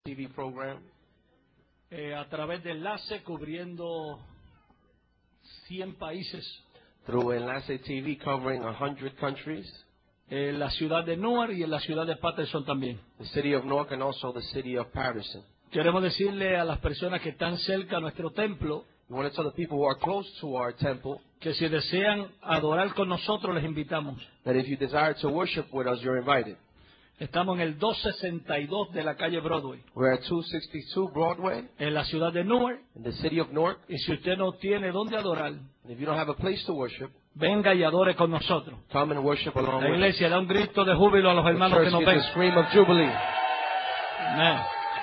TV program. A través de Enlace, cubriendo 100 países. Through Enlace TV covering 100 countries. En la ciudad de Newark y en la ciudad de Patterson también. The city of Newark and also the city of Patterson. Queremos decirle a las personas que están cerca a nuestro templo, We want to tell the people who are close to our temple que si desean adorar con nosotros, les invitamos. that if you desire to worship with us, you're invited. Estamos en el 262 de la calle Broadway, We're at 262 Broadway en la ciudad de Newark. in the city of Newark. Y si usted no tiene dónde adorar, And if you don't have a place to worship, venga y adore con nosotros. come and worship along La with us. iglesia da un grito de júbilo a los The hermanos que church nos gives ven. a scream of jubilee. Amén.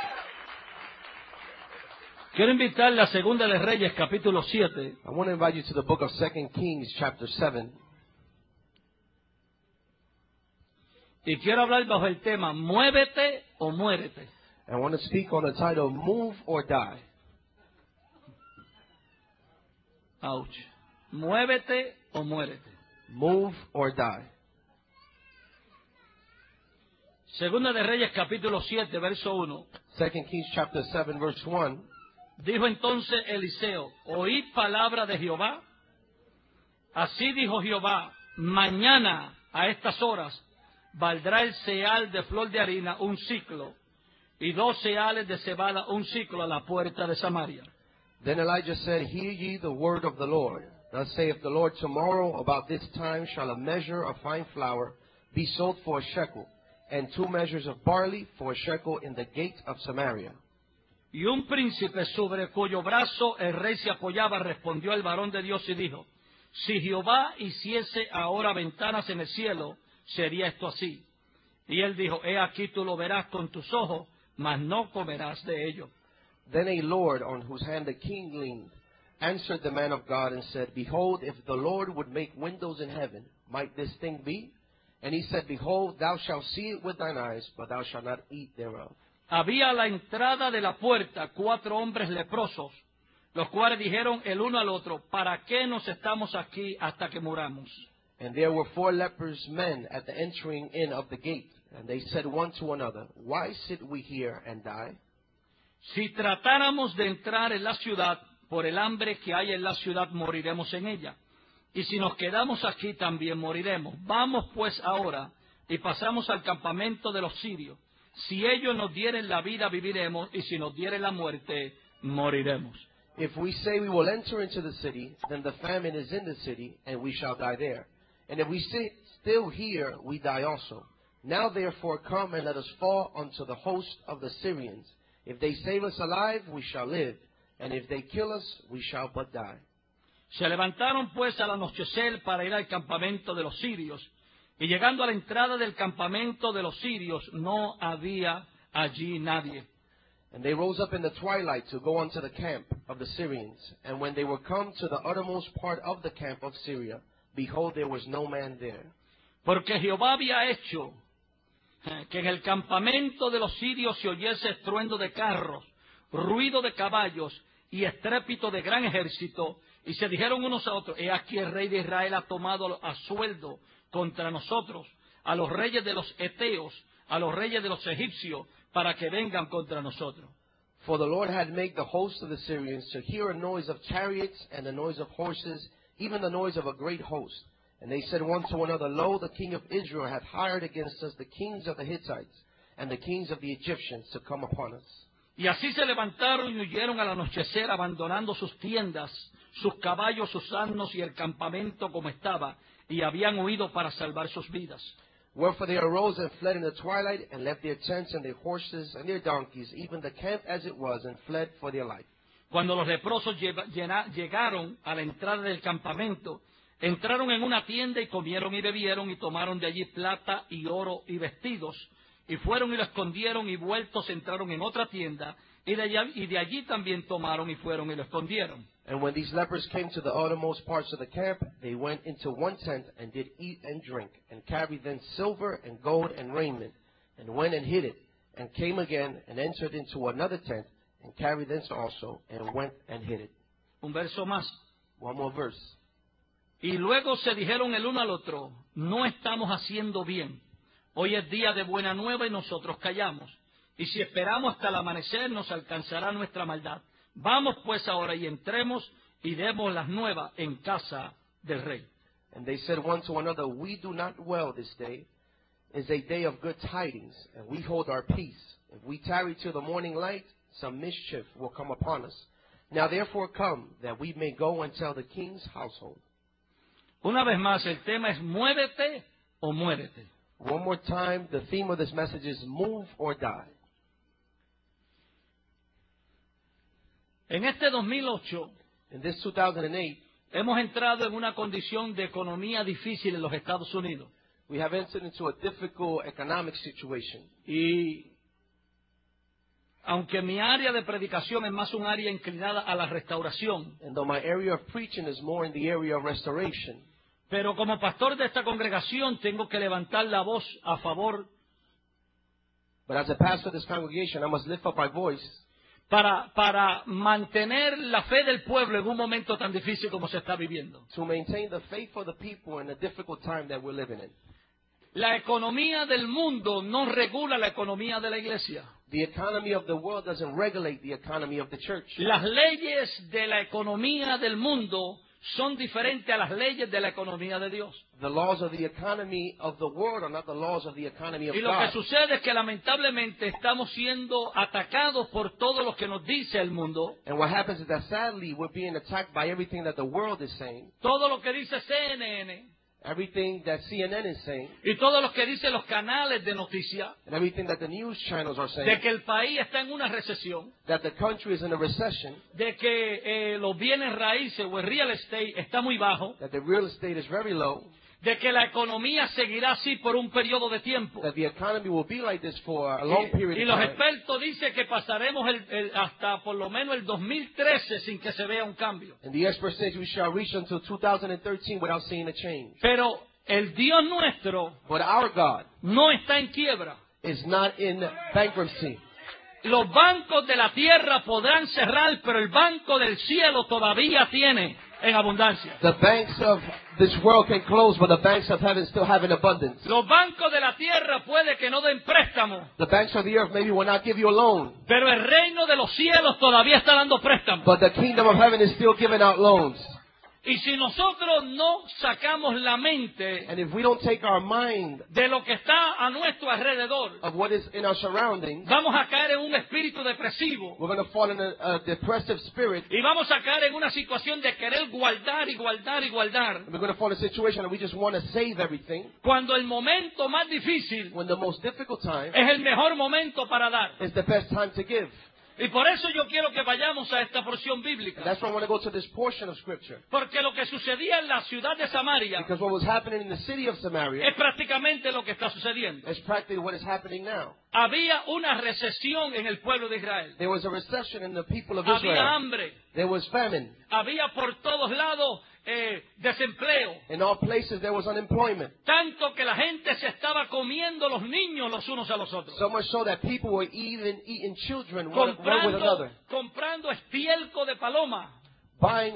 Quiero invitarle a Segunda de Reyes, capítulo 7. I want to invite you to the book of 2 Kings, chapter 7. Y quiero hablar bajo el tema, muévete o muérete. And I want to speak on the title, Move or Die. Ouch. Muévete o muérete. Move or die. Segunda de Reyes, capítulo 7, verso 1. 2 Kings, chapter 7, verse 1. Dijo entonces Eliseo, oíd palabra de Jehová. Así dijo Jehová, mañana a estas horas valdrá el ceal de flor de harina un ciclo, y 2 ceales de cebada un ciclo a la puerta de Samaria. Then Elijah said, Hear ye the word of the Lord. Thus saith the Lord, Tomorrow about this time shall a measure of fine flour be sold for a shekel, and 2 measures of barley for a shekel in the gate of Samaria. Y un príncipe sobre cuyo brazo el rey se apoyaba respondió al varón de Dios y dijo, si Jehová hiciese ahora ventanas en el cielo, sería esto así. Y él dijo, he aquí tú lo verás con tus ojos, mas no comerás de ello. Then a lord on whose hand the king leaned answered the man of God and said, Behold, if the Lord would make windows in heaven, might this thing be? And he said, Behold, thou shalt see it with thine eyes, but thou shalt not eat thereof. Había a la entrada de la puerta 4 hombres leprosos, los cuales dijeron el uno al otro, ¿para qué nos estamos aquí hasta que muramos? And there were 4 leprous men at the entering in of the gate. And they said one to another, Why sit we here and die? Si tratáramos de entrar en la ciudad, por el hambre que hay en la ciudad moriremos en ella. Y si nos quedamos aquí también moriremos. Vamos pues ahora y pasamos al campamento de los sirios. Si ellos nos dieren la vida, viviremos, y si nos dieren la muerte, moriremos. If we say we will enter into the city, then the famine is in the city, and we shall die there. And if we sit still here, we die also. Now therefore come and let us fall unto the host of the Syrians. If they save us alive, we shall live, and if they kill us, we shall but die. Se levantaron pues al anochecer para ir al campamento de los sirios, y llegando a la entrada del campamento de los sirios, no había allí nadie. And they rose up in the twilight to go unto the camp of the Syrians. And when they were come to the uttermost part of the camp of Syria, behold, there was no man there. Porque Jehová había hecho que en el campamento de los sirios se oyese estruendo de carros, ruido de caballos y estrépito de gran ejército, y se dijeron unos a otros, he aquí el rey de Israel ha tomado a sueldo contra nosotros, a los reyes de los Eteos, a los reyes de los egipcios, para que vengan contra nosotros. For the Lord had made the host of the Syrians to hear a noise of chariots and the noise of horses, even the noise of a great host. And they said one to another, Lo, the king of Israel hath hired against us the kings of the Hittites and the kings of the Egyptians to come upon us. Y así se levantaron y huyeron al anochecer, abandonando sus tiendas, sus caballos, sus asnos y el campamento como estaba, y habían huido para salvar sus vidas. Wherefore they arose and fled in the twilight, and left their tents and their horses and their donkeys, even the camp as it was, and fled for their life. Cuando los leprosos llegaron a la entrada del campamento, entraron en una tienda y comieron y bebieron y tomaron de allí plata y oro y vestidos, y fueron y lo escondieron, y vueltos entraron en otra tienda, y de allí también tomaron y fueron y lo escondieron. And when these lepers came to the uttermost parts of the camp, they went into one tent and did eat and drink, and carried then silver and gold and raiment, and went and hid it, and came again and entered into another tent, and carried thence also, and went and hid it. Un verso más. One more verse. Y luego se dijeron el uno al otro, no estamos haciendo bien. Hoy es día de buena nueva y nosotros callamos. y si esperamos hasta el amanecer nos alcanzará nuestra maldad. Vamos pues ahora y entremos y demos las nuevas en casa del rey. And they said one to another, we do not well this day. Is a day of good tidings, and we hold our peace. If we tarry till the morning light, some mischief will come upon us. Now therefore come, that we may go and tell the king's household. Una vez más, el tema es muévete o muérete. One more time, the theme of this message is move or die. En este 2008 In this 2008, hemos entrado en una condición de economía difícil en los Estados Unidos. we have entered into a difficult economic situation. Y aunque mi área de predicación es más un área inclinada a la restauración, And though my area of preaching is more in the area of restoration, pero como pastor de esta congregación tengo que levantar la voz a favor but as a pastor of this congregation, I must lift up my voice para mantener la fe del pueblo en un momento tan difícil como se está viviendo. to maintain the faith of the people in the difficult time that we're living in. La economía del mundo no regula la economía de la iglesia. The economy of the world doesn't regulate the economy of the church. Las leyes de la economía del mundo son diferentes a las leyes de la economía de Dios. The laws of the economy of the world are not the laws of the economy of Y lo que God. sucede es que lamentablemente estamos siendo atacados por todo lo que nos dice el mundo, And what happens is that sadly we're being attacked by everything that the world is saying, todo lo que dice CNN everything that CNN is saying, y todo lo que dicen los canales de noticias, and everything that the news channels are de saying, que el país está en una recesión, that the country is in a recession, de que los bienes raíces o el real estate está muy bajo, that the real estate is very low, de que la economía seguirá así por un periodo de tiempo. that the economy will be like this for a long Y period los of time. expertos dicen que pasaremos hasta por lo menos el 2013 sin que se vea un cambio. And the experts say we shall reach until 2013 without seeing a change. Pero el Dios nuestro But our God no está en quiebra. is not in bankruptcy. Los bancos de la tierra podrán cerrar, pero el banco del cielo todavía tiene en abundancia. The banks of this world can close, but the banks of heaven still have an abundance. Los bancos de la tierra puede que no den préstamo, The banks of the earth maybe will not give you a loan, pero el reino de los cielos todavía está dando préstamo. but the kingdom of heaven is still giving out loans. Y si nosotros no sacamos la mente And if we don't take our mind de lo que está a nuestro alrededor, of what is in our surroundings, vamos a caer en un espíritu depresivo we're going to fall in a depressive spirit, y vamos a caer en una situación de querer guardar y guardar y guardar, and we're going to fall in a situation that we just want to save everything, cuando el momento más difícil when the most difficult time es el mejor momento para dar. is the best time to give. Y por eso yo quiero que vayamos a esta porción And bíblica. that's why I want to go to this portion of Scripture. Porque lo que sucedía en la ciudad de Samaria Because what was happening in the city of Samaria es prácticamente lo que está sucediendo. is practically what is happening now. Había una recesión en el pueblo de Israel. There was a recession in the people of Había Israel. hambre. There was famine. Había por todos lados desempleo. In all places there was unemployment. Tanto que la gente se estaba comiendo los niños los unos a los otros. So much so that people were even eating children one with another. Comprando estiércol de paloma. Buying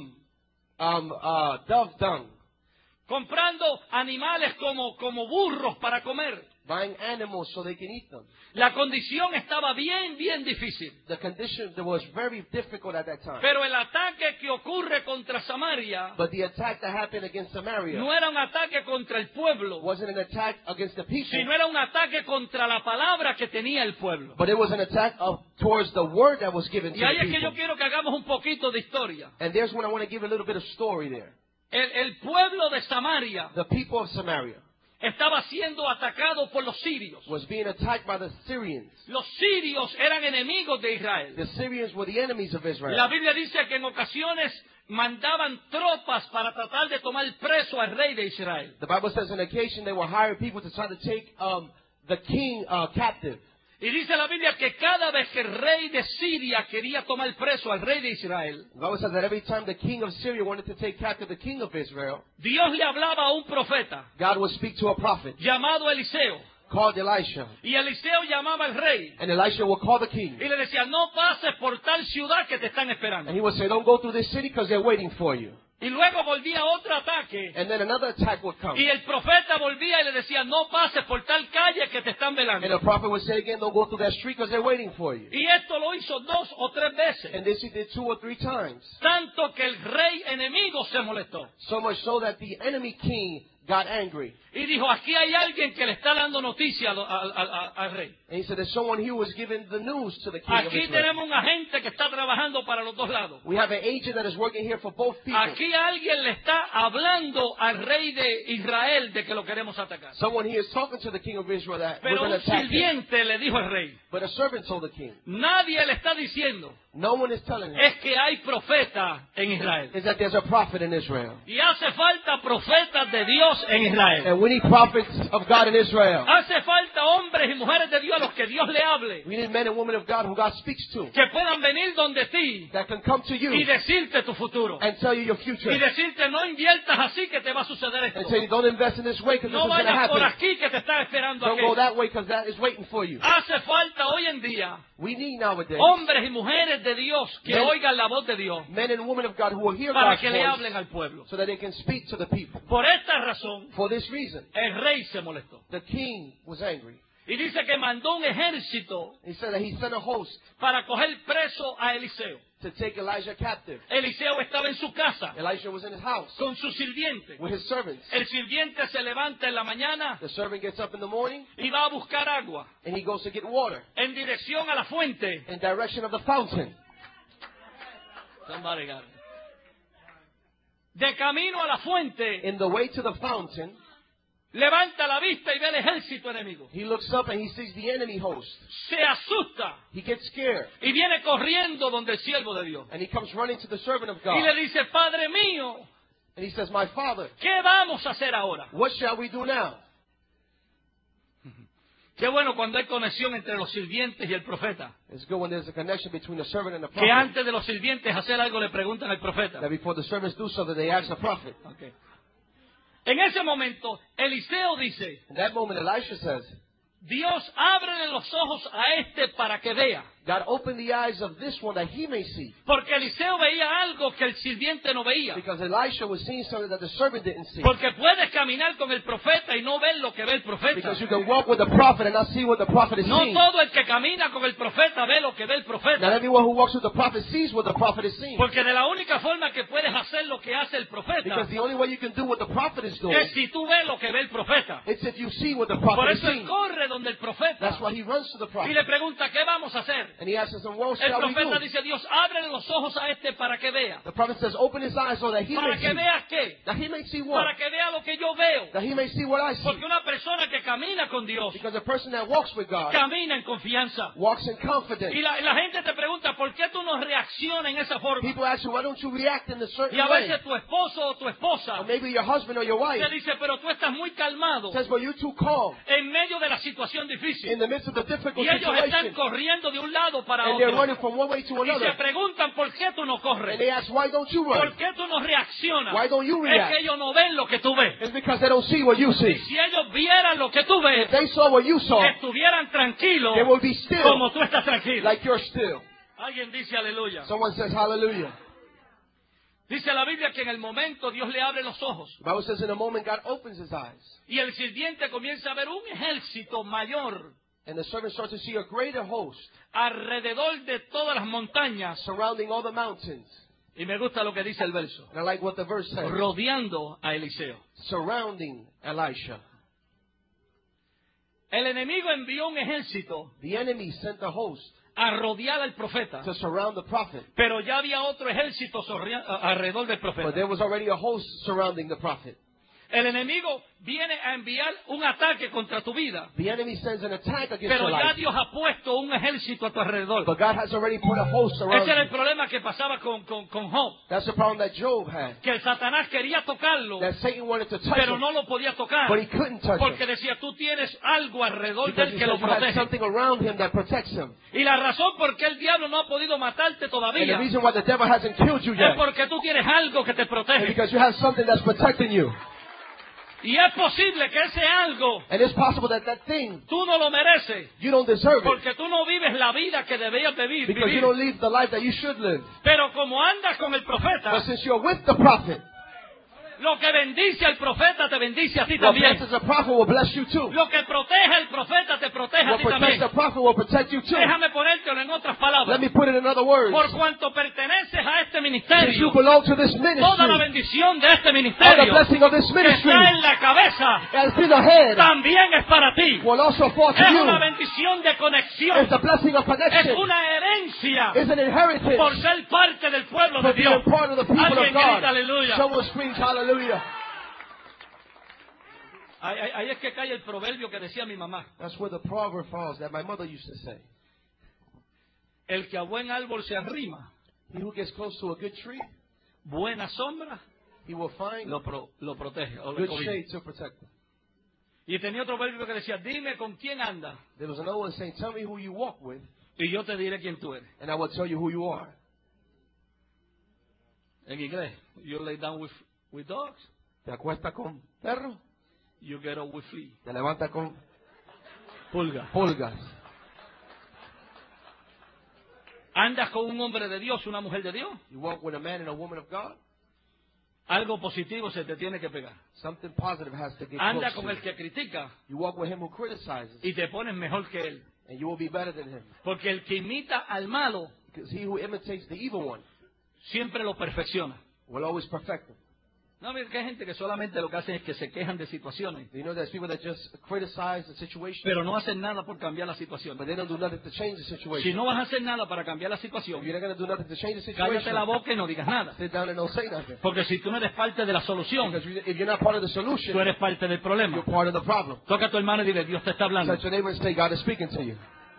dove dung. Comprando animales como burros para comer. Buying animals so they can eat them. La condición estaba bien difícil. The condition that was very difficult at that time. Pero el ataque que ocurre contra Samaria But the attack that happened against Samaria no era un ataque contra el pueblo, wasn't an attack against the people, sino era un ataque contra la palabra que tenía el pueblo. but it was an attack towards the word that was given to Y ahí the es que yo people. quiero que hagamos un poquito de historia. And there's when I want to give a little bit of story there. El pueblo de Samaria The people of Samaria estaba siendo atacado por los sirios. was being attacked by the Syrians. Los sirios eran enemigos de Israel. The Syrians were the enemies of Israel. La Biblia dice que en ocasiones mandaban tropas para tratar de tomar preso al rey de Israel. The Bible says on occasion they were hiring people to try to take the king captive. Y dice la Biblia que cada vez que el rey de Siria quería tomar preso al rey de Israel, The Bible says that every time the king of Syria wanted to take captive the king of Israel, Dios le hablaba a un profeta God would speak to a prophet llamado Eliseo. called Elisha. Y Eliseo llamaba al rey And Elisha would call the king. y le decía, no pases por tal ciudad que te están And esperando. he would say, don't go through this city because they're waiting for you. Y luego volvía otro ataque. And then another attack would come. Y el profeta volvía y le decía, no pases por tal calle que te están And velando. the prophet would say again, don't go through that street because they're waiting for you. Y esto lo hizo 2 o 3 veces. And this he did 2 or 3 times. Tanto que el rey enemigo se molestó. So much so that the enemy king got angry. Y dijo, aquí hay alguien que le está dando noticia al rey. And he said, there's someone here who is giving the news to the king of Aquí Israel. tenemos un agente que está trabajando para los dos lados. We have an agent that is working here for both people. Aquí alguien le está hablando al rey de Israel de que lo queremos atacar. Someone here is talking to the king of Israel that we're Pero going to un attack him. sirviente le dijo al rey, But a servant told the king. nadie le está diciendo, No one is telling him. es que hay profeta en Israel. Is that there's a prophet in Israel. Y hace falta profetas de Dios en Israel. And we need prophets of God in Israel. Hace falta hombres y mujeres de Dios a los que Dios le hable. We need men and women of God who God speaks to. Que puedan venir donde ti That can come to y you decirte tu futuro. and tell you your future. Y decirte, no inviertas así que te va a suceder esto. And tell you, don't invest in this way because this No is going to vayas por happen. aquí que te está esperando Don't go aquello. that way because that is waiting for you. Hace falta hoy en día We need nowadays hombres y mujeres de Dios que Men- oigan la voz de Dios men and women of God who will hear para God's que le hablen voice al pueblo. so that they can speak to the people. Por esta razón, For this reason, el rey se molestó. the king was angry. Y dice que mandó un ejército He said that he sent a host para coger preso a Eliseo. to take Elijah captive. Eliseo estaba en su casa Elijah was in his house con su sirviente. with his servants. El sirviente se levanta en la mañana The servant gets up in the morning y va a buscar agua and he goes to get water en dirección a la fuente. in direction of the fountain. Somebody got it. De camino a la fuente, In the way to the fountain, levanta la vista y ve el ejército enemigo. he looks up and he sees the enemy host. Se asusta He gets scared y viene corriendo donde el siervo de Dios. and he comes running to the servant of Y le God. dice, Padre mío, And he says, my father, ¿qué vamos a hacer ahora? what shall we do now? Qué bueno cuando hay conexión entre los sirvientes y el profeta. It's good when there's a connection between the servant and the Que prophet. antes de los sirvientes hacer algo le preguntan al profeta. That before the servants do so, that they ask the prophet. Okay. En ese momento, Eliseo dice, In that moment, Elisha says, Dios, ábrele los ojos a este para que vea. God, open the eyes of this one that he may see. Porque Eliseo veía algo que el sirviente no veía. Because Elisha was seeing something that the servant didn't see. Porque puedes caminar con el profeta y no ver lo que ve el profeta. Because you can walk with the prophet and not see what the prophet is No seeing. todo el que camina con el profeta ve lo que ve el Not profeta. everyone who walks with the prophet sees what the prophet is seeing. Porque de la única forma que puedes hacer lo que hace el profeta Because the only way you can do what the prophet is doing es si tú ves lo que ve el profeta. is if you see what the Por prophet is eso él seeing. corre donde el profeta That's why he runs to the y prophet. le pregunta, ¿qué vamos a hacer? And he asks him, what El shall we profeta do? dice, Dios, ábrele los ojos a este para que vea. The prophet says, open his eyes so that he ¿Para may que see. vea qué? That he may see what? Para que vea lo que yo veo. That he may see what I see. Porque una persona que camina con Dios Because a person that walks with God camina en confianza. walks in confidence. Y la gente te pregunta, ¿por qué tú no reaccionas en esa forma? People ask you, why don't you react in a certain Y a way? veces tu esposo o tu esposa Or maybe your husband or your wife te dice, pero tú estás muy calmado says, well, you're too calm en medio de la situación in difícil. the midst of the difficult Y ellos están situation. corriendo de un lado para And they're otro. running from one way to Y se another. preguntan, ¿por qué tú no And corres? they ask, why don't you ¿Por run? qué tú no reaccionas? Why don't you Es react? que ellos no ven lo que tú ves. It's because they don't see what you see. Si ellos vieran lo que tú ves, If they saw what you saw, estuvieran tranquilos they will be still como tú estás tranquilo. like you're still. Alguien dice aleluya. Someone says hallelujah. Dice la Biblia que en el momento Dios le abre los ojos The Bible says in a moment God opens his eyes. y el sirviente comienza a ver un ejército mayor And the servant starts to see a greater host alrededor de todas las montañas. surrounding all the mountains. Y me gusta lo que dice el verso. And I like what the verse says. Rodeando a Eliseo. Surrounding Elisha. El enemigo envió un ejército The enemy sent a host a rodear al profeta. to surround the prophet. Pero ya había otro ejército alrededor del But profeta. there was already a host surrounding the prophet. El enemigo viene a enviar un ataque contra tu vida. The enemy sends an attack against Pero your ya life. Dios ha puesto un ejército a tu alrededor. But God has already put a host around Ese era el you. problema que pasaba con Job. That's the problem that Job had. Que el Satanás quería tocarlo, That Satan wanted to touch pero him, no lo podía tocar. but he couldn't touch Porque him. decía, tú tienes algo alrededor de Because él he que said lo you have protege. something around him that protects him. Y la razón por qué el diablo no ha podido matarte And the todavía reason why the devil hasn't killed you es yet porque tú tienes algo que te is protege. because you have something that's protecting you. Y es posible que ese algo And it's possible that that thing, tú no lo mereces. you don't deserve it. Porque tú no vives la vida que debías vivir. Because you don't live the life that you should live. Pero como andas con el profeta, But since you're with the prophet, lo que bendice al profeta te bendice a ti what también. blesses the prophet will bless you too. Lo que protege al profeta te protege a What ti protects también. the prophet will protect you too. Déjame ponértelo en otras palabras. Let me put it in other words. Por cuanto perteneces a este Since ministerio, you belong to this toda la ministry, bendición de este all the ministerio blessing of this que ministry está en la cabeza that's in the head también es para ti. will also fall to Es you. una bendición de conexión. It's a blessing of Es connection. una herencia It's an inheritance por ser parte del pueblo de for being Dios. part of the people Alguien of God. grita aleluya. Someone screams hallelujah. Ahí es que cae el proverbio que decía mi mamá. That's where the proverb falls that my mother used to say. El que a buen árbol se arrima, He who gets close to a good tree, buena sombra, he will find lo protege. O lo good cobija. shade to protect him. Y tenía otro proverbio que decía, dime con quién anda There was another one saying, tell me who you walk with, y yo te diré quién tú eres. and I will tell you who you are. En inglés, you lay down with dogs, Te acuestas con perros, you get up with fleas. te levantas con Pulga. pulgas. Andas con un hombre de Dios, una mujer de Dios, You walk with a man and a woman of God, algo positivo se te tiene que pegar. something positive has to get Anda close con to el you. que critica You walk with him who criticizes, y te pones mejor que él. and you will be better than him. Porque el que imita al malo Because he who imitates the evil one siempre lo perfecciona. will always perfect him. No, mira que hay gente que solamente lo que hacen es que se quejan de situaciones, You know, there's people that just criticize the situation, pero no hacen nada por cambiar la situación. but they don't do nothing to change the Si situation. no vas a hacer nada para cambiar la If situación, you're not going to do nothing to change the cállate situation, la boca y no digas nada. sit down and don't say nothing. Porque si tú no eres parte de la solución, Because if you're not part of the tú solution, eres parte del problema. you're part of the problem. Toca a tu hermano y dile, Dios te está hablando. Touch your neighbor and say, God is speaking to you.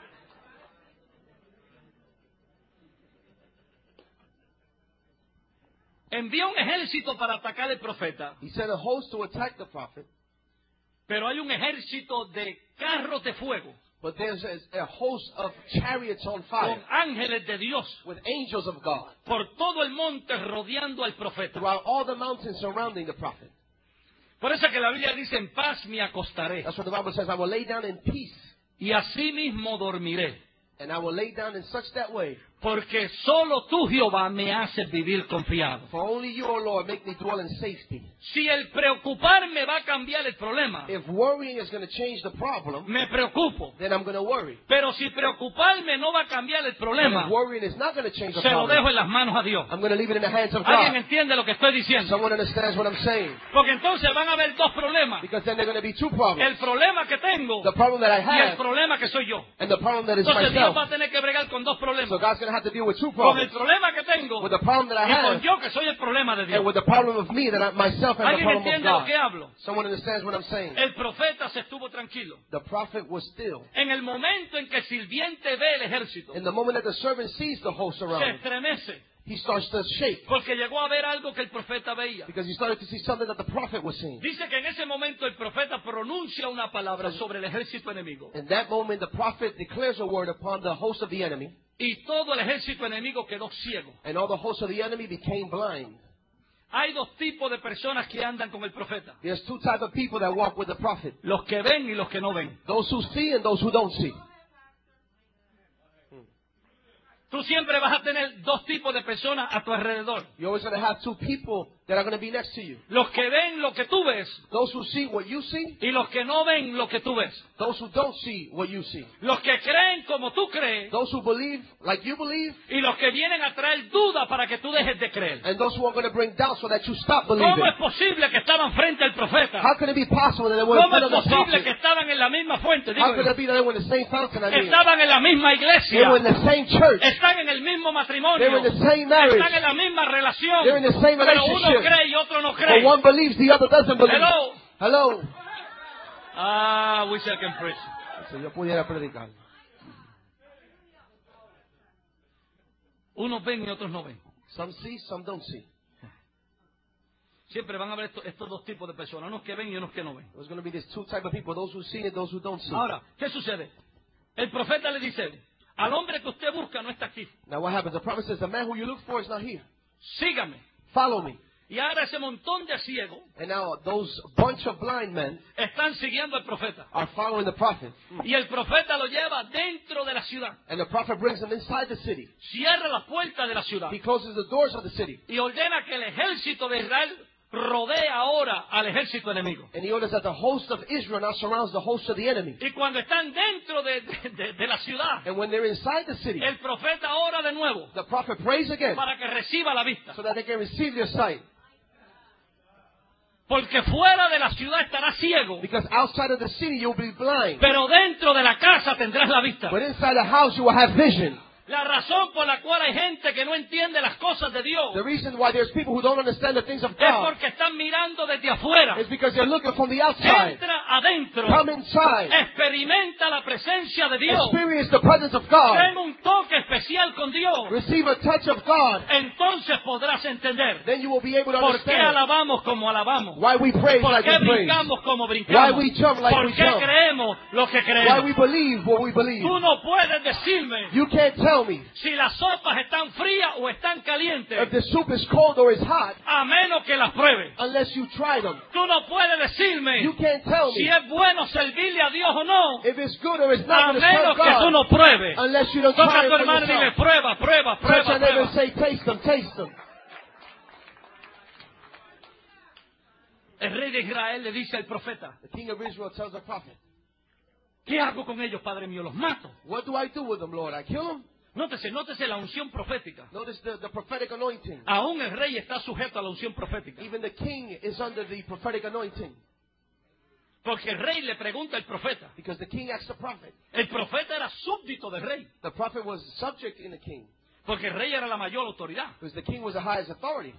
Envía un ejército para atacar al profeta, He sent a host to attack the prophet, pero hay un ejército de carros de fuego but there's a host of chariots on con fire ángeles de Dios with angels of God por todo el monte rodeando al profeta. throughout all the mountains surrounding the prophet. Por eso que la Biblia dice, en paz me acostaré That's what the Bible says. I will lay down in peace, y así mismo dormiré, and I will lay down in such that way. porque solo tú, Jehová, me haces vivir confiado. For only you, O Lord, make me dwell in safety. Si el preocuparme va a cambiar el problema, If worrying is going to change the problem, me preocupo. then I'm going to worry. Pero si preocuparme no va a cambiar el But problema, if worrying is not going to change the se lo problem, dejo en las manos a Dios. I'm going to leave it in the hands of ¿Alguien God. entiende lo que estoy diciendo? Someone understands what I'm saying. Porque entonces van a haber dos problemas. Because then there are going to be two problems. El problema que tengo The problem that I y el have problema que soy yo. and the problem that is Entonces Dios va myself. a tener que bregar con dos So problemas. God's going to have to deal with two Con el problems. problema que tengo With the problem that I y con have yo que soy el problema de and Dios. with the problem of me, that I, myself and the ¿Alguien problem of entiende lo God. que hablo? Someone understands what I'm saying. El profeta se estuvo tranquilo. The prophet was still. En el momento en que el sirviente ve el ejército, In the moment that the servant sees the host se around him, estremece. he starts to shake Porque llegó a ver algo que el profeta veía. because he started to see something that the prophet was seeing. Dice que en ese momento el profeta pronuncia una palabra sobre el ejército enemigo. In that moment, the prophet declares a word upon the host of the enemy, Y todo el ejército enemigo quedó ciego. and all the hosts of the enemy became blind. Hay dos tipos de personas que andan con el profeta. There's two types of people that walk with the prophet. Los que ven y los que no ven. Those who see and those who don't see. Tú siempre vas a tener dos tipos de personas a tu alrededor. You're always going to have two people that are going to be next to you. Los que ven lo que tú ves Those who see what you see, y los que no ven lo que tú ves. those who don't see what you see. Los que creen como tú crees Those who believe like you believe, y los que vienen a traer duda para que tú dejes de creer. and those who are going to bring doubt so that you stop believing. ¿Cómo es posible que estaban frente al profeta? How can it be possible that they were in ¿Cómo front es of the posible que prophet? estaban en la misma fuente? How could Digo, it be that they were in the same fountain? I mean, estaban en la misma they iglesia. were in the same church. Están en el mismo They matrimonio. were in the same marriage. Están en la misma relación. They're in the same Pero uno relationship. cree y otro no But cree. one believes, the other doesn't believe. Hello. Hello. Ah, wish I can preach. Si yo pudiera predicar. Unos ven y otros no ven. Some see, some don't see. Siempre van a ver estos dos tipos de personas, unos que ven y unos que no ven. There's going to be these two types of people, those who see and those who don't see. Ahora, ¿qué sucede? El profeta le dice, al hombre que usted busca no está aquí. Now what happens? The prophet says, the man who you look for is not here. Sígame. Follow me. Y ahora ese montón de ciegos And now those bunch of blind men están siguiendo al profeta. are following the prophet. Y el profeta lo lleva dentro de la ciudad. And the prophet brings them inside the city. Cierra las puertas de la ciudad. He closes the doors of the city. Y ordena que el ejército de Israel rodee ahora al ejército enemigo. And he orders that the host of Israel now surrounds the host of the enemy. Y cuando están dentro de la ciudad, And when they're inside the city, el profeta ora de nuevo the prophet prays again para que reciba la vista. so that they can receive their sight. Porque fuera de la ciudad estarás ciego, Because outside of the city you'll be blind. pero dentro de la casa tendrás la vista. But inside the house you will have vision. La razón por la cual hay gente que no entiende las cosas de Dios The reason why there's people who don't understand the things of es God porque están mirando desde afuera. is because they're looking from the outside. Entra adentro, Come inside. experimenta la presencia de Dios, Experience the presence of God. ten un toque especial con Dios. Receive a touch of God. Entonces podrás entender Then you will be able to por qué understand alabamos como alabamos, why we praise por like qué we praise. brincamos como Why brincamos, we jump like por we qué jump. creemos lo que Why creemos. we believe what we believe. Tú no puedes decirme You can't tell me si las sopas están frías o están if calientes, the soup is cold or is hot a menos que las pruebes. unless you try them. Tú no puedes decirme You can't tell si me es bueno servirle a Dios o no, if it's good or it's a not going to menos serve que tú God no pruebes. unless you don't Toca try a it tu for hermano y dile, yourself. prueba, prueba, Touch prueba, your neighbor prueba. and say, taste them, taste them. El rey de Israel le dice al profeta, The king of Israel tells the prophet, ¿qué hago con ellos, Padre mío? ¿Los mato? what do I do with them, Lord? I kill them? Nótese la unción profética. Notice the prophetic anointing. Aún el rey está sujeto a la unción profética. Even the king is under the prophetic anointing Porque el rey le pregunta al profeta. because the king asked the prophet. El profeta era súbdito del rey. The prophet was subject in the king Porque el rey era la mayor autoridad because the king was the highest authority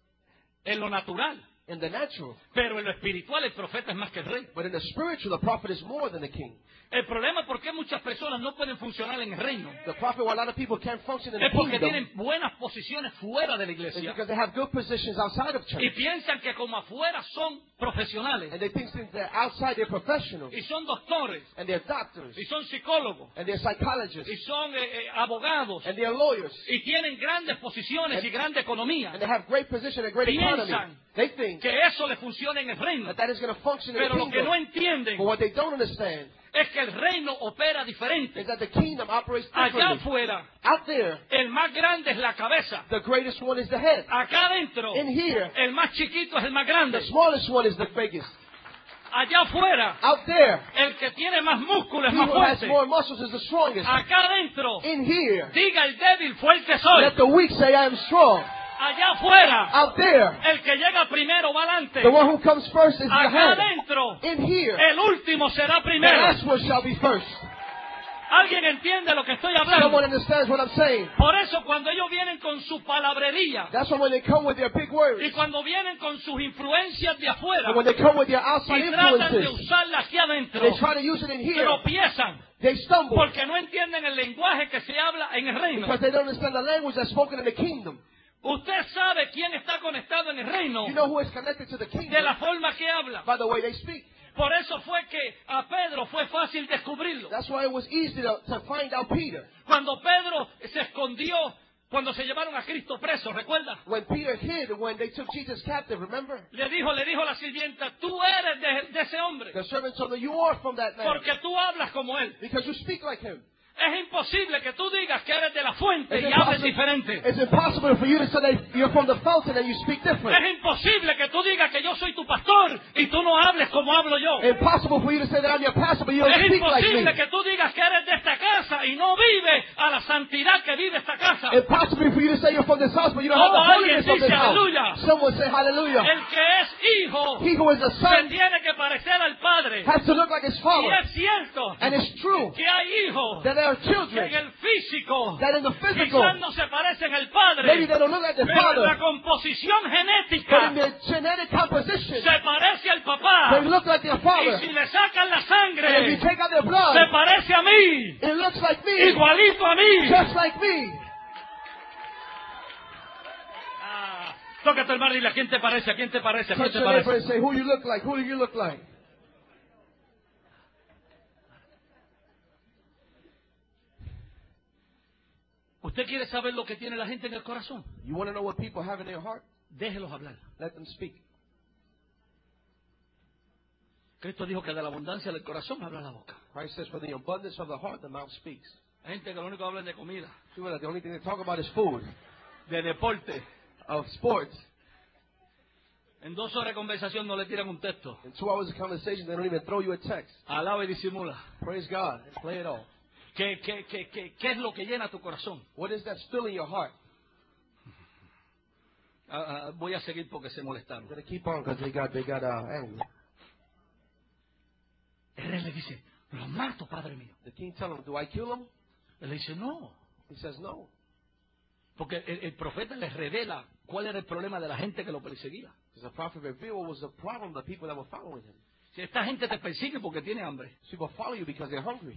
en lo natural. in the natural. Pero en lo espiritual el profeta es más que el rey. But in the spiritual, the prophet is more than the king. El problema es por qué muchas personas no pueden funcionar en el reino. The prophet, why a lot of people can't function in the Es porque kingdom, tienen buenas posiciones fuera de la is iglesia. because they have good positions outside of Y church. piensan que como afuera son profesionales. And they think since they're outside, they're professionals. Y son doctores. And they're doctors. Y son psicólogos. And they're psychologists. Y son abogados. And they're lawyers. Y tienen grandes posiciones y grande economía. And they have great position and great economy. Piensan They think que eso le funciona en el reino. that is going to function in Pero the lo que no kingdom. entienden But what they don't understand es que el reino opera diferente. is that the kingdom operates Allá differently. afuera, Out there, el más grande es la cabeza. the greatest one is the head. Acá adentro, In here, el más chiquito es el más grande. the smallest one is the biggest. Allá afuera, Out there, el que tiene más músculo es he más who has fuerte. more muscles is the strongest. Acá adentro, In here, diga el débil, fuerte soy. let the weak say, I am strong. Allá afuera, Out there, el que llega primero va adelante. the one who comes first is the Acá head. adentro, In here, el último será the primero. last one shall be first. ¿Alguien entiende lo que estoy Someone hablando? understands what I'm saying. Por eso cuando ellos vienen con su palabrería That's why when they come with their big words, y cuando vienen con sus influencias de afuera and when they come with their outside y tratan de influences, usarla aquí adentro, they try to use it in here, tropiezan they stumble porque no entienden el lenguaje que se habla en el reino. because they don't understand the language that's spoken in the kingdom. Usted sabe quién está conectado en el reino You know who is connected to the de kingdom la forma que habla. by the way they speak. Por eso fue que a Pedro fue fácil descubrirlo. That's why it was easy to find out Peter. Cuando Pedro se escondió, cuando se llevaron a Cristo preso, ¿recuerda? When Peter hid, when they took Jesus captive, remember? Le dijo la sirvienta, tú eres de ese hombre, The servant told him, you are from that man porque tú hablas como él. because you speak like him. Es imposible que tú digas que eres de la fuente It's y hables impossible, diferente. it's impossible for you to say that you're from the fountain and you speak different. Es imposible que tú digas que yo soy tu pastor y tú no hables como hablo yo. Impossible for you to say that I'm your pastor, but you don't Es speak like imposible me. que tú digas que eres de esta casa y no vives a la santidad que vive esta casa. Impossible for you to say you're from this house, but you don't have the Todo alguien holiness of this dice house. aleluya. Someone say hallelujah. El que es hijo He who is a se son tiene que parecer al padre. has to look like his Y father. es cierto And it's true que hay hijos that there are que en children el físico that in the physical, quizás no se parecen al maybe padre, they don't look like their pero en la father, composición but in genética their genetic composition, se parece al they papá. look like their Y father. si le sacan la And if sangre, you take out their se blood, parece a mí, it looks like me, igualito a mí. just like me. Toca a tu hermano y dile, ¿a quién te parece? ¿A quién te parece? ¿A quién Touch te your neighbor parece? and say, who you look like? Who do you look like? ¿Usted quiere saber lo que tiene la gente en el corazón? You want to know what people have in their heart? Déjelos hablar. Let them speak. Cristo dijo que de la abundancia del corazón habla la boca. Christ says, from the abundance of the heart, the mouth speaks. Hay gente que lo único que habla es de comida, People that the only thing they talk about is food, de deporte. of sports. En 2 horas de conversación no le tiran un texto. In 2 hours of conversation, they don't even throw you a text. Alaba y disimula. Praise God and play it all. ¿Qué es lo que llena tu corazón? What is that still in your heart? Voy a seguir porque se I'm molestaron. going to keep on because they got angry. El rey le dice, lo mato, padre mío. The king tell him, do I kill him? Él le dice, no. He says, no. Porque el profeta les revela cuál era el problema de la gente que lo perseguía. Because the prophet revealed what was the problem of the people that were following him. Si esta gente te persigue porque tiene hambre. People follow you because they're hungry.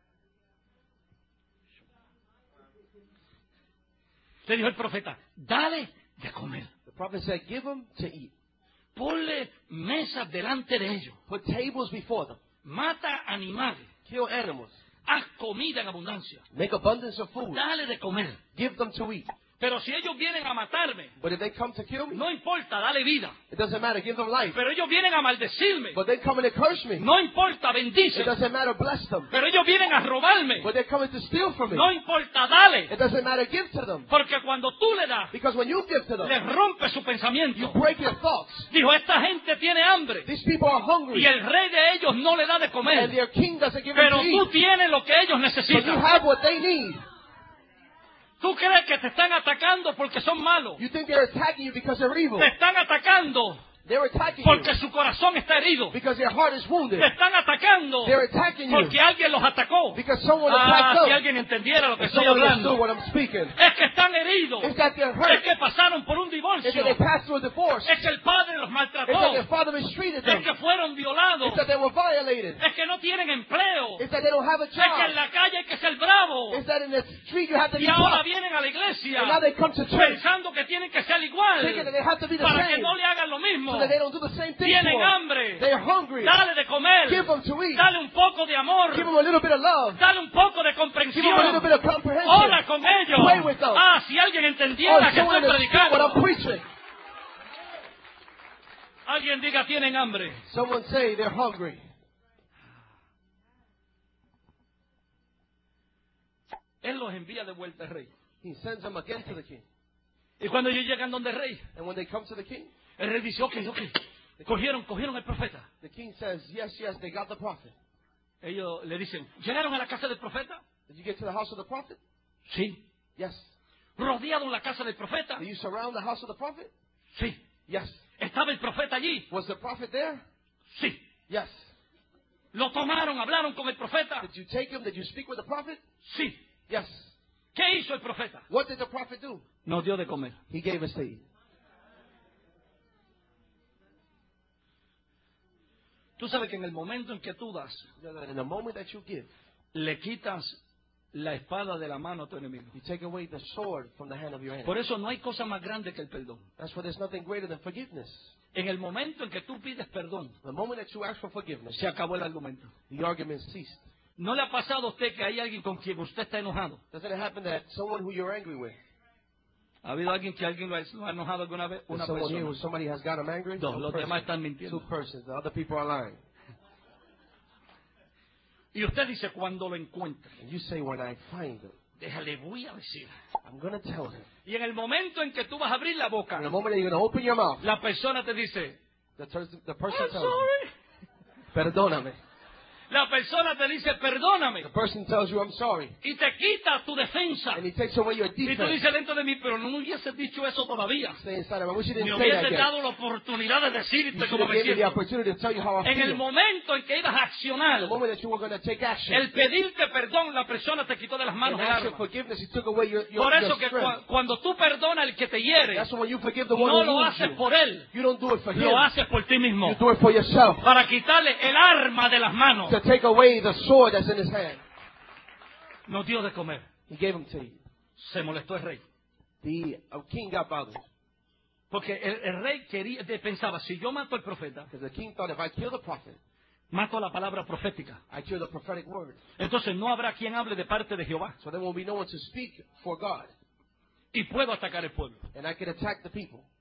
Le dijo el profeta, dale de comer. The prophet said, give them to eat. Ponle mesas delante de ellos. Put tables before them. Mata animales. Kill animals. Haz comida en abundancia. Make abundance of food. Dale de comer. Give them to eat. Pero si ellos vienen a matarme, But if they come to kill me, no importa, dale vida. it doesn't matter. Give them life. Pero ellos vienen a maldecirme, But they come and they curse me. no importa, bendice. It doesn't matter. Bless them. Pero ellos vienen a robarme, But they're coming to steal from me. no importa, dale. It doesn't matter. Give to them. Porque cuando tú le das, Because when you give to them, les rompe su you pensamiento. break your thoughts. Dijo, esta gente tiene hambre These people are hungry. y el rey de ellos no le da de And comer. their king doesn't give them Pero to tú eat. tienes lo que ellos So you necesitan. have what they need. Tú crees que te están atacando porque son malos. You think they're attacking you because they're evil. Te están atacando They're attacking porque you su corazón está herido. because their heart is wounded. Te están atacando They're attacking you porque alguien los atacó. because someone attacked Si them. alguien entendiera lo que If estoy someone understood hablando. what I'm speaking, Es que están heridos. it's that they're Es hurt. que pasaron por un It's divorcio. that they passed through a divorce. Es que el padre los It's maltrató. that their father mistreated Es them. que fueron violados. It's that they were violated. Es que no tienen empleo. It's that they don't have a Es que en job. la calle hay que ser bravo. It's that in the street you have to be Y ahora tough. vienen a la iglesia And now they come to church pensando que tienen que ser igual thinking that they have to be the para que same no le hagan lo mismo. so that they don't do the same thing to Tienen them. hambre. They're hungry. Dale de comer. Give them to eat. Dale un poco de amor. Give them a little bit of love. Dale un poco de Give them a comprensión. little bit of comprehension. Ora con ellos. Pray with them. Si alguien Oh, entendiera que someone estoy understood what I'm predicando. preaching. Alguien diga, tienen hambre. Someone say they're hungry. Él los envía de vuelta al rey. He sends them again to the king. Y cuando ellos llegan donde el rey, And when they come to the king, el rey dice, ok. Cogieron al profeta. the king says, yes, they got the prophet. Ellos le dicen, ¿llegaron a la casa del profeta? Did you get to the house of the prophet? Sí. Yes. ¿Rodearon la casa del profeta? Did you surround the house of the prophet? Sí. Yes. ¿Estaba el profeta allí? Was the prophet there? Sí. Yes. ¿Lo tomaron, hablaron con el profeta? Did you take him? Did you speak with the prophet? Sí. Yes. ¿Qué hizo el profeta? What did the prophet do? Nos dio de comer. He gave us to eat. Tú sabes que en el momento en que tú das, You know that in the moment that you give, le quitas la espada de la mano a tu enemigo. you take away the sword from the hand of your enemy. Por eso no hay cosa más grande que el perdón. That's why there's nothing greater than forgiveness. En el momento en que tú pides perdón, The moment that you ask for forgiveness, se acabó el argumento. the argument ceased. ¿No le ha pasado a usted que hay alguien con quien usted está enojado? Doesn't it happen that someone who you're angry with, ¿Ha habido alguien que alguien lo ha enojado alguna vez? there's Una someone here persona. who somebody has got them angry? Dos, One los person. demás están mintiendo. Two persons. The other people are lying. Y usted dice, cuando lo encuentre, And you say, when I find them, déjale, voy a decir. I'm going to tell him. Y en el momento en que tú vas a abrir la boca, In the moment that you're going to open your mouth, la persona te dice, the person I'm tells you, sorry. perdóname. La persona te dice, perdóname. The person tells you, I'm sorry. Y te quita tu defensa. And he takes away your Y tú defense. dices dentro de mí, pero no me hubieses dicho eso todavía. Stay inside of me. I wish you Me didn't say that hubieses yet. dado la oportunidad de You decirte should cómo have me given me the siento. opportunity to tell you how I En el feel. momento en que ibas a accionar, The moment that you were going to take action el pedirte perdón, la persona te quitó de las manos and el ask for arma. forgiveness, he took away your Por eso que strength. cuando tú perdonas al que te hiere, That's when you forgive the one no who lo wounds haces you. por él, You don't do it for him. lo haces por ti mismo. You do it for yourself. Para quitarle el arma de las manos. To take away the sword that's in his hand. Nos dio de comer. He gave him to eat. Se molestó el rey. The king got bothered. Porque el rey pensaba, si yo mato al profeta, Because the king thought, if I kill the prophet, mato la palabra profética. I kill the prophetic word. Entonces no habrá quien hable de parte de Jehová. So there will be no one to speak for God. Y puedo atacar el pueblo. And I can attack the people.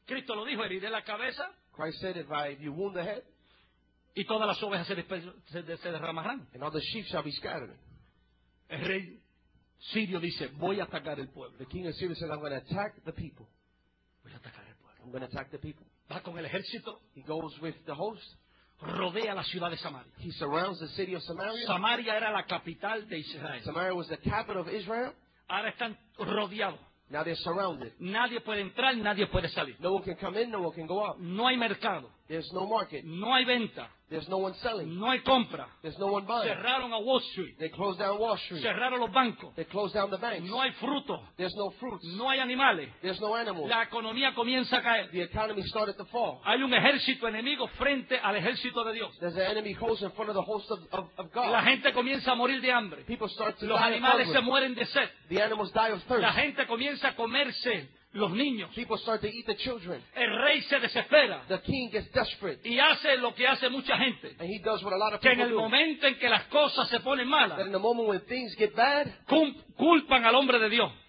Cristo lo dijo, heriré la cabeza Christ said, if you wound the head, y todas las ovejas se derramarán. and all the sheep shall be scattered. El rey sirio dice, voy a atacar el pueblo. The king of Syria said, I'm going to attack the people. Voy a atacar el pueblo. I'm going to attack the people. Va con el ejército, He goes with the host. rodea la ciudad de Samaria. He surrounds the city of Samaria. Samaria era la capital de Israel. Samaria was the capital of Israel. Ahora están rodeados. Now they're surrounded. Nadie puede entrar, nadie puede salir. No one can come in, no one can go out. No hay mercado, There's no market. no hay venta, There's no one selling. no hay compra. There's no one buying. Cerraron a Wall Street, They closed down Wall Street. cerraron los bancos. They closed down the banks. No hay fruto, There's no fruits. no hay animales. There's no animals. La economía comienza a caer. The economy started to fall. Hay un ejército enemigo frente al ejército de Dios. There's an enemy host in front of the host of God. La gente comienza a morir de hambre. People start to Los die of animales se hunger. mueren de sed. The animals die of thirst. La gente comienza a comerse los niños. People start to eat the children. El rey se desespera The king gets desperate. y hace lo que hace mucha gente. And he does what a lot of Que en people el do. momento en que las cosas se ponen That malas, in the moment when things get bad, culpan al hombre de Dios.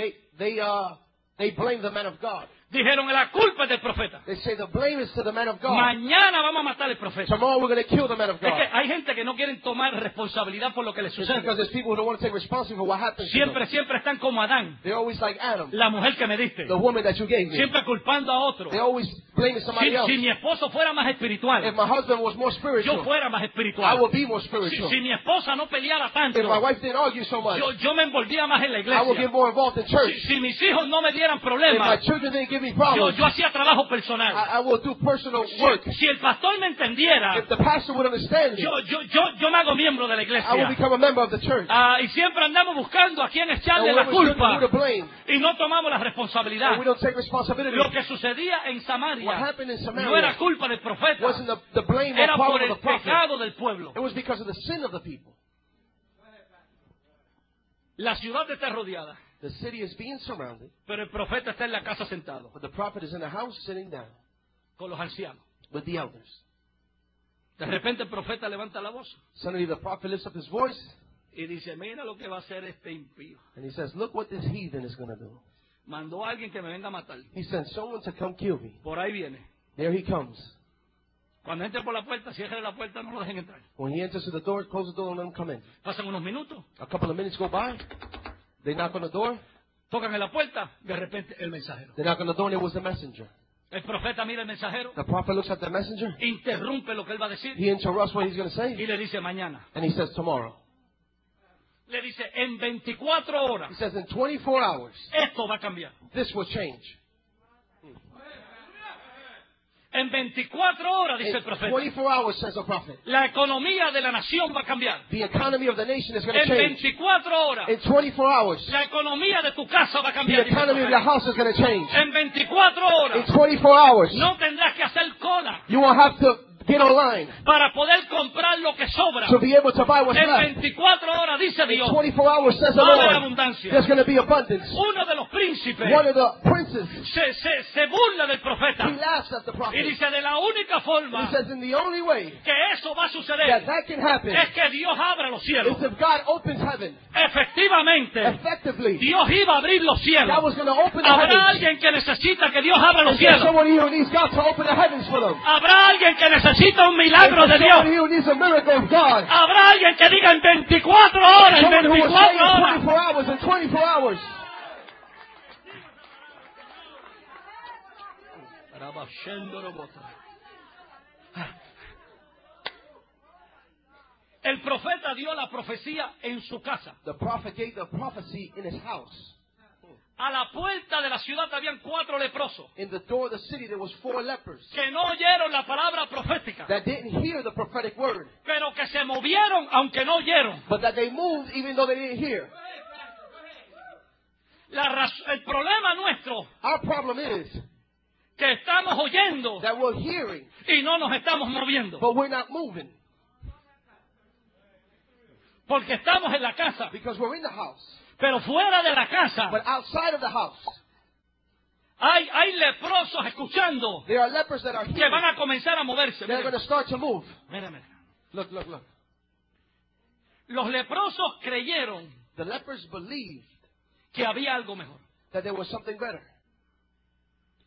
they blame the man of God. Dijeron, la culpa es del profeta. They say the blame is to the man of God. Mañana vamos a matar al profeta. Tomorrow we're going to kill the man of Es que God. hay gente que no quieren tomar responsabilidad por lo que les It's sucede. because there's people who don't want to take responsibility for what happens to Siempre them. están como Adán, They're always like Adam, la mujer que me diste. the woman that you gave me. Siempre culpando a otro. They're always blaming somebody else. Si mi esposo fuera más espiritual, If my husband was more yo spiritual, fuera más I espiritual. would be more Si spiritual. mi esposa no peleara tanto, If my wife didn't argue so much, yo me envolvía más en la I would get iglesia. more involved in church. Si mis hijos no me dieran If my problemas, children didn't give me yo problems, hacía trabajo personal. I will do personal work. Si el pastor me entendiera, If the pastor would understand me, yo me hago miembro de la I will iglesia. become a member of the church. Y siempre andamos buscando a quién echarle And la when we're looking culpa who to blame, y no tomamos la and responsabilidad. we don't take responsibility. Lo que sucedía en What Samaria happened in no era Samaria culpa del profeta, wasn't the blame or era por problem el of the prophet. pecado del pueblo. It was because of the sin of the people. La ciudad está rodeada, The city is being surrounded, pero el profeta está en la casa sentado but the prophet is in the house sitting down con los ancianos. with the elders. De repente el profeta levanta la voz Suddenly the prophet lifts up his voice y dice, mira lo que va a hacer este impío. and he says, look what this heathen is going to do. Mandó a alguien que me venga a matar. He sent someone to come kill me. Por ahí viene. There he comes. Cuando entre por la puerta, cierre la puerta, no lo dejen entrar. When he enters to the door, close the door and let him come in. Pasan unos minutos, A couple of minutes go by. They knock on the door. tocan en la puerta, de repente el mensajero. They knock on the door and it was the messenger. El profeta mira el mensajero, The prophet looks at the messenger. interrumpe lo que él va a decir He interrupts what he's going to say. y le dice mañana. And he says tomorrow. Le dice, en 24 horas, He says in 24 hours, esto va a cambiar. this will change. En 24 horas, dice In el profeta, 24 hours, says the prophet, la economía de la nación va a cambiar. the economy of the nation is going to En change. 24 horas, In 24 hours, la economía de tu casa va a the cambiar. dice el economy of your profeta. house is going to change. En 24 horas, In 24 hours, no tendrás que hacer cola you won't have to get online para poder comprar lo que sobra. to be able to buy what's En left. 24 horas, dice In Dios, 24 hours, says the va a haber Lord, abundancia. there's going to be abundance. Uno de los príncipes One of the princes, se burla del he profeta laughs at the y prophet. dice, de la única He forma says, in the only way que eso va a that suceder that can happen es que Dios abra los cielos. is if God opens heaven. Efectivamente, Effectively, Dios iba a abrir los cielos. God was going to open the Habrá heavens. alguien que necesita que Dios abra los Is there cielos. someone here who needs God to open the heavens for them? Habrá alguien que necesita un Is milagro de there someone Dios. here who needs a miracle of God? Habrá alguien que diga en 24 horas, en Someone who will say 24 in horas. 24 hours, in 24 hours. El profeta dio la profecía en su casa. The prophet gave the prophecy in his house. A la puerta de la ciudad habían 4 leprosos In the door of the city there was 4 lepers que no oyeron la palabra profética, that didn't hear the prophetic word, pero que se movieron aunque no oyeron. but that they moved even though they didn't hear. El problema nuestro Our problem is que estamos oyendo that we're hearing, y no nos estamos moviendo, but we're not moving porque estamos en la casa, because we're in the house. pero fuera de la casa But outside of the house, hay leprosos escuchando there are lepers that are que here. van a comenzar a moverse. They're going to start to move. Mira. Look, look, look. Los leprosos creyeron The lepers believed que había algo mejor. that there was something better.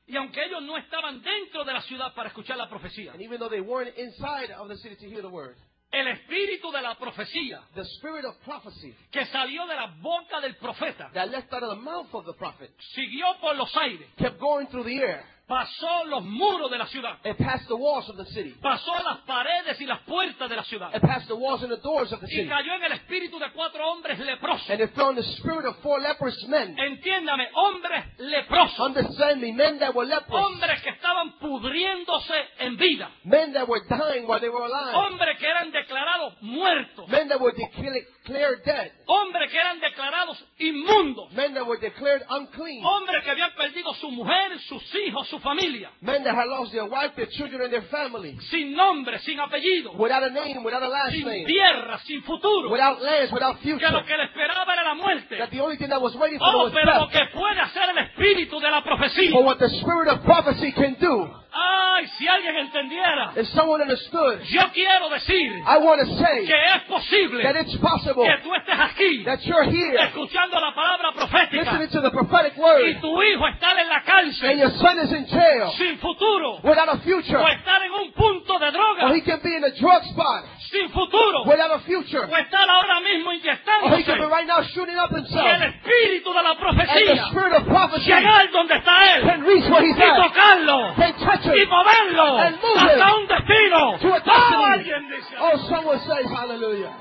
Y aunque ellos no estaban dentro de la ciudad para escuchar la profecía, And even though they weren't inside of the city to hear the word, el espíritu de la profecía the spirit of prophecy que salió de la boca del profeta that left out of the mouth of the prophet siguió por los aires, kept going through the air. pasó los muros de la ciudad, It passed the walls of the city. pasó las paredes y las puertas de la ciudad, It passed the walls and the doors of the y city. cayó en el espíritu de 4 hombres leprosos. And it fell on the spirit of 4 leprous men. Entiéndame, hombres leprosos, Understand me, men that were leprous. hombres que estaban pudriéndose en vida, Men that were dying while they were alive. hombres que eran declarados muertos, Men that were declared dead. hombres que eran declarados inmundos, Men that were declared unclean. hombres que habían perdido su mujer, sus hijos, su familia, Men that had lost their wife, their children, and their family. sin nombre, sin apellido, Without a name, without a last sin name. tierra, sin futuro, Without lands, without que future. lo que le esperaba era la muerte. That the only thing that was waiting for them Oh, was pero lo death. que puede hacer el espíritu de la profecía. For what the spirit of prophecy can do. Ay, si alguien entendiera. If someone understood, Yo quiero decir I want to say que es posible that it's possible que tú estés aquí that you're here escuchando la palabra profética listening to the prophetic y word tu hijo estar en la and cárcel your son is in jail sin futuro without a future, o estar en un punto de droga or he can be in a drug spot sin futuro without a future, o estar ahora mismo or he can inyectándose be right now shooting up y himself, el espíritu de la and the profecía spirit of prophecy llegar donde está él can reach where he's y at, tocarlo can touch y him moverlo and move him hasta un destino. to a Oh, destiny. alguien dice, Oh, someone says hallelujah.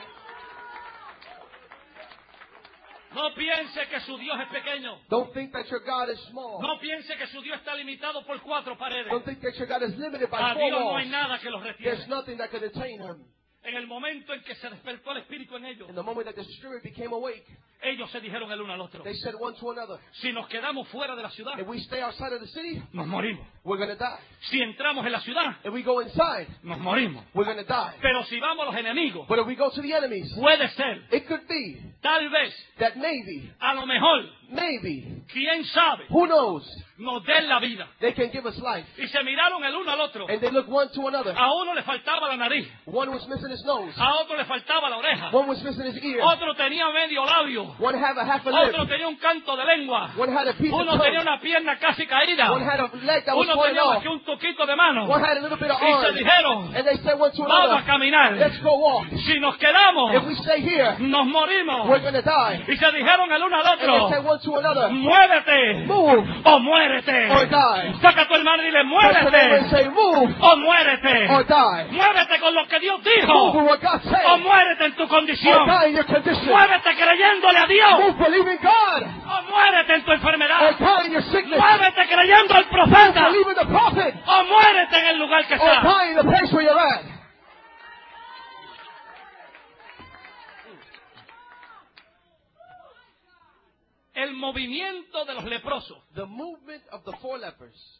no piense que su Dios es pequeño. Don't think that your God is small. No piense que su Dios está limitado por 4 paredes. Don't think that your God is limited by A 4 Dios no hay walls. nada que los retiene. There's nothing that can detain him. En el momento en que se despertó el Espíritu en ellos, In the moment that the spirit became awake, ellos se dijeron el uno al otro: they said one to another, si nos quedamos fuera de la ciudad, if we stay outside of the city, nos morimos. we're going to die. Si entramos en la ciudad, If we go inside, nos morimos. we're going to die. Pero si vamos a los enemigos, But if we go to the enemies, puede ser, it could be tal vez, that maybe, a lo mejor, quién sabe, who knows, nos den la vida. they can give us life. Y se miraron el uno al otro. And they look one to another. A uno le faltaba la nariz, One was missing his nose. a otro le faltaba la oreja, One was missing his ear. otro tenía medio labio, One had a half a lip. otro tenía un canto de lengua, One had a piece of uno tenía tongue. una pierna casi caída, One had a leg that was uno falling tenía más off. que un toquito de mano. One had a little bit of Y se arm. dijeron: And they said one to vamos a another, caminar. let's go walk. Si nos quedamos, If we stay here, nos morimos. we're going to die. Y se dijeron el uno al And they otro: said one to another, muévete move o muérete. or die. Saca a tu hermano y dile: Touch the neighbor and muévete say, move o muérete. or die. Muévete con lo que Dios Move dijo with what God o said muérete en tu or condición. die in your condition. Muévete creyéndole a Dios Move believing God o muérete en tu or enfermedad. die in your sickness. Muévete creyendo al profeta Believe in the prophet o muérete en el lugar que or estás. die in the place where you're at. El movimiento de los leprosos The movement of the 4 lepers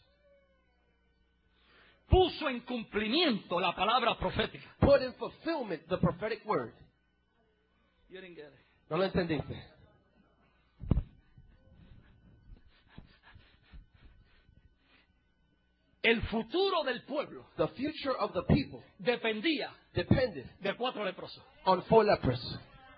puso en cumplimiento la palabra profética. put in fulfillment the prophetic word. You didn't get it. No lo entendiste. El futuro del pueblo The future of the people dependía depended de 4 leprosos. on 4 lepers.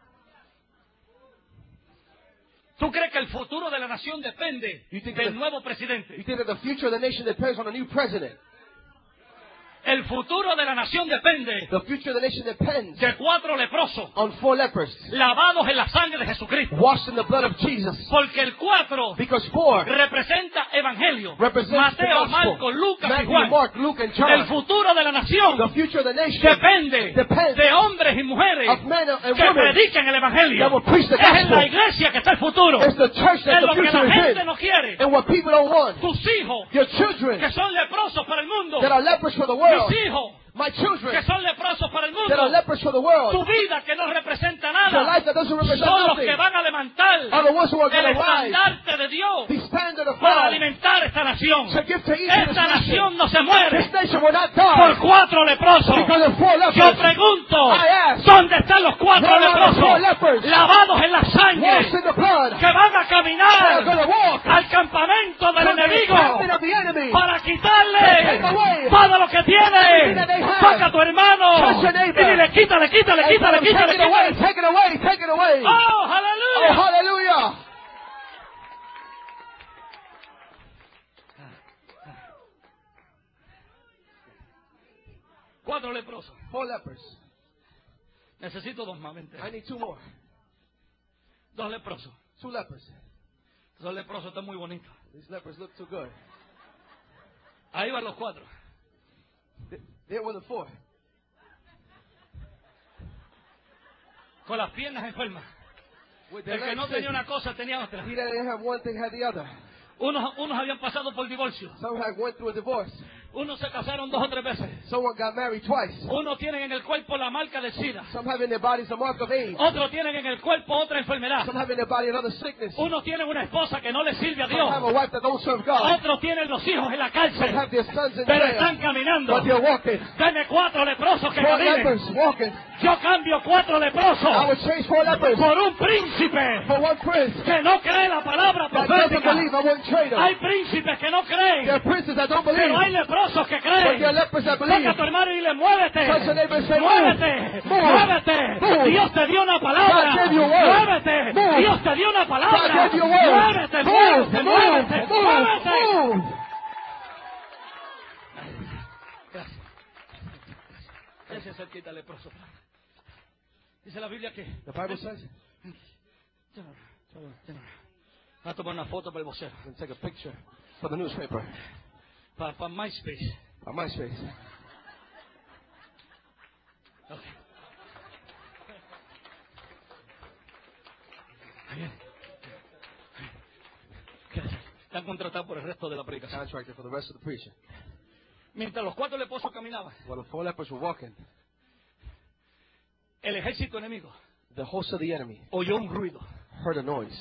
¿Tú crees que el futuro de la nación depende You think del that- nuevo presidente? You think that the future of the nation depends on a new president? El futuro de la nación depende The future of the nation depends de 4 leprosos on 4 lepers lavados en la sangre de Jesucristo. washed in the blood of Jesus. Porque el 4 Because 4 representa evangelio. represents the Mateo, gospel. Marcos, Lucas y Matthew, Juan. Mark, Luke, and El John. futuro de la nación The future of the nation depende depends de hombres y mujeres of men and que women prediquen el evangelio. that will preach the Es en la gospel. iglesia que está el futuro. It's the church that Es the lo que future la is gente in. no quiere. And what people don't want. Tus hijos Your que children son leprosos para el mundo. that are lepers for the world. Mis hijos My children que son leprosos para el that are mundo. lepers for the Tu world. vida que no representa The nada. life that doesn't represent Son los nothing. que van a levantar Are the ones who are going el to rise. estandarte de Dios The standard of para God alimentar esta nación. to give to each of this Esta nation. nación no se muere This nation will not por die 4 leprosos. because of 4 Yo lepers. pregunto, I ask, ¿dónde están los 4 where are the 4 leprosos? lepers? Lavados en la Washed sangre, in the blood. que van a They are caminar going to walk al campamento del to the enemigo encampment of the enemy. para Take quitarle away todo lo que tiene. everything that they have. Saca a tu hermano Touch your y neighbor. dile: quítale, quítale, And quítale, tell them, quítale, take it away, quítale. take it away, take it away. ¡Oh, Oh, aleluya! hallelujah. 4 leprosos. 4 lepers. Necesito 2 más, vente. I need 2 more. 2 leprosos. 2 lepers. Esos leprosos están muy bonitos. These lepers look too good. Ahí van los 4. There were the 4. Con las piernas enfermas. With their El que legs no tenía shaking. una cosa tenía otra. He that didn't have one thing had the other. Unos habían pasado por divorcio. Some had went through a divorce. Unos se casaron 2 o 3 veces. Someone got married twice. Unos tienen en el cuerpo la marca del SIDA. Some have in their bodies the mark of AIDS. Otros tienen en el cuerpo otra enfermedad. Some have in their body another sickness. Unos tienen una esposa que no le sirve a Some have Dios. a wife that don't serve God. Otros tienen los hijos en la Some cárcel. have their sons in Pero jail. están caminando. But they're walking. Dame 4 leprosos que 4 caminen. lepers walking. Yo cambio 4 I leprosos would change 4 lepers por un príncipe for 1 prince que no cree la palabra that doesn't profética. believe. I wouldn't trade them. Hay príncipes que no There are creen, princes that don't believe. pero hay leprosos que But there are creen. lepers that Toca believe. a tu hermano y dile, muévete, Touch your neighbor and say, muévete, move, muévete. move. Dios te dio una palabra. God gave you a word. Muévete, Move. Dios te dio una palabra. God gave you a word. Muévete, muévete, muévete, muévete. move. Gracias. Ese cerquita leproso. Dice la Biblia que... The Bible says, Va a tomar una foto para el vocero. I'm going to take a picture for the newspaper, Para MySpace. on MySpace. Okay. Ahí viene. Gracias. Están contratados por el resto de la predicación. Contracted for the rest of the preaching. Mientras los 4 leprosos caminaban, While the 4 lepers were walking, el ejército enemigo the host of the enemy oyó un ruido. heard a noise.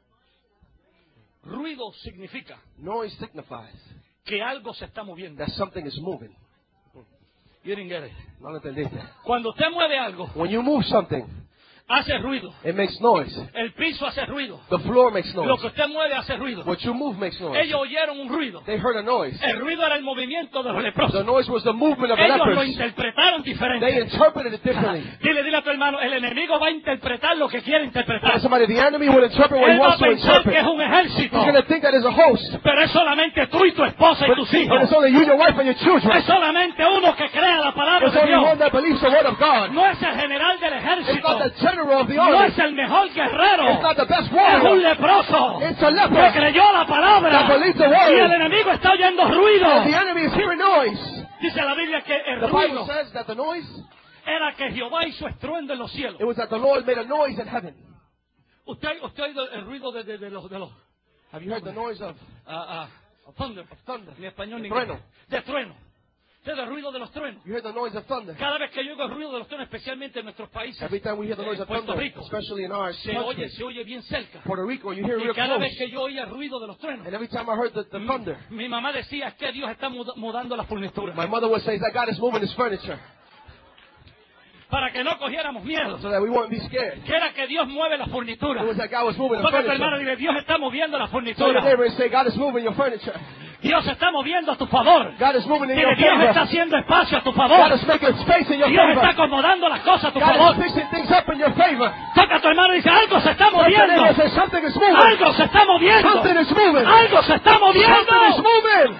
Ruido significa Noise signifies que algo se está moviendo. that something is moving. You didn't get it. No lo entendiste. Cuando usted mueve algo, When you move something, hace ruido. it makes noise. El piso hace ruido. The floor makes Lo noise. que usted mueve hace ruido. What you move makes noise. Ellos oyeron un ruido. They heard a noise. El ruido era el movimiento de los The leprosos. noise was the movement of the Ellos lo lepers. interpretaron They diferente. interpreted it differently. Dile a tu hermano, el enemigo va a interpretar lo que quiere interpretar. Somebody, the enemy would interpret what he Él va a wants to pensar que interpret. es un ejército, He's going to think that is a host. pero es solamente tú y tu esposa y But tus hijos. it's only you, your wife, and your children. Es solamente uno que crea la palabra There's de only one Dios. that believes the word of God. No es el general del It's ejército. not the general of the No army. es el mejor guerrero. It's not the best Es un warrior. leproso It's a que leper. creyó la palabra. That believes the Y el word. enemigo está oyendo ruido. And the enemy is hearing noise. Dice la Biblia que el The Bible ruido says that the noise, era que Jehová hizo estruendo en los cielos. it was that the Lord made a noise in heaven. ¿Usted ha oído el ruido de los Have you heard the noise of thunder? thunder? Ni español ni Trueno. inglés. De trueno. ¿Usted el ruido de los truenos? You heard the noise of thunder? Cada vez que yo oigo el ruido de los truenos, especialmente en nuestros países, Every time we hear the noise en of Puerto thunder, Rico, especially in our se country, oye bien cerca. Puerto Rico, you hear it Y real cada vez close. que yo oía el ruido de los truenos, And every time I heard the thunder, mi mamá decía, es que Dios está mudando la furnitura. my mother would say that God is moving his furniture Para que no cogiéramos miedo. so that we won't be scared. Que era que Dios mueve la furnitura. It was that God was moving the Toca a tu hermano y furniture. dile, Dios está moviendo la So your furnitura. neighbor and say, God is moving your furniture. Dios está moviendo a tu favor. God is moving in Dile, your Dios está favor. haciendo espacio a tu God favor. is making space in your Dios está favor. acomodando las cosas a tu God favor. is fixing things up in your favor. Toca a tu hermano y dice, algo se está Touch your neighbor moviendo. and say, something is moving. Algo se está moviendo. Something is moving. Algo se está Something is moviendo. moving.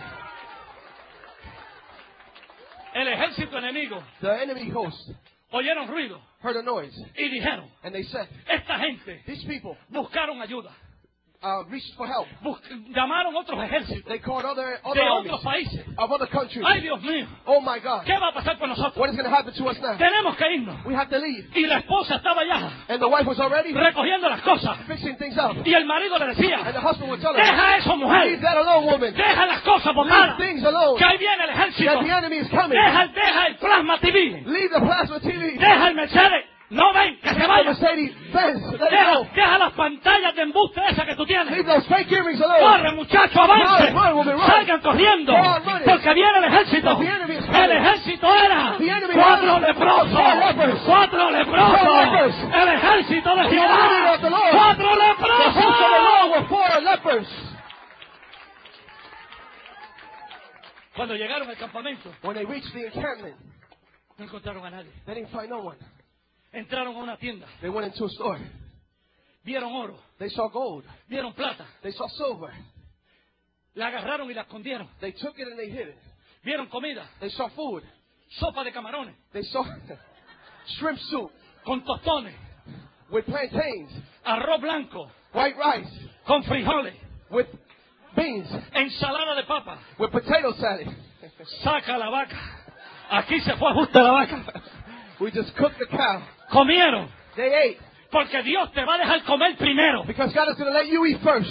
El ejército enemigo The enemy host oyeron ruido heard a noise, y dijeron, and they said, esta gente these people buscaron ayuda. reached for help. Llamaron otros ejércitos They called other de armies otros países. of other countries. Ay, Dios mío, Oh my God. ¿qué va a pasar con nosotros? What is going to happen to us now? Tenemos que irnos. We have to leave. Y la esposa estaba allá And the wife was already recogiendo las cosas. fixing things up. Y el marido le And decía, the husband would tell her, deja eso, leave mujer. that alone, woman. Deja las cosas Leave botadas. things alone. Que ahí viene el ejército. That the enemy is coming. Deja el plasma TV. Leave the plasma TV. Deja el Mercedes. No ven, que se Leave the vaya. Mercedes Benz. Let it go. Deja las pantallas de embuste esas que tú Leave tienes. those fake earrings alone. Corre, muchacho, avance. Run, woman, run. Salgan corriendo. Run, run. Porque viene el ejército. The enemy is coming. El ejército era The enemy 4 was leprosos. 4 lepers. 4 leprosos. 4 lepers. El ejército de The Jehová. army of the Lord. 4 The troops of the leprosos. Lord were 4 lepers. Cuando llegaron al campamento, When they reached the encampment, no encontraron a nadie. they didn't find no one. Entraron a una tienda. They went into a store. Vieron oro. They saw gold. Vieron plata. They saw silver. La agarraron y la escondieron. They took it and they hid it. Vieron comida. They saw food. sopa de camarones, They saw shrimp soup con tostones, with plantains, arroz blanco, white rice, con frijoles, with beans, ensalada de papa. with potato salad. Saca la vaca. Aquí se fue justo la vaca. We just cooked the cow. Comieron. They ate. Porque Dios te va a dejar comer primero. Because God is going to let you eat first.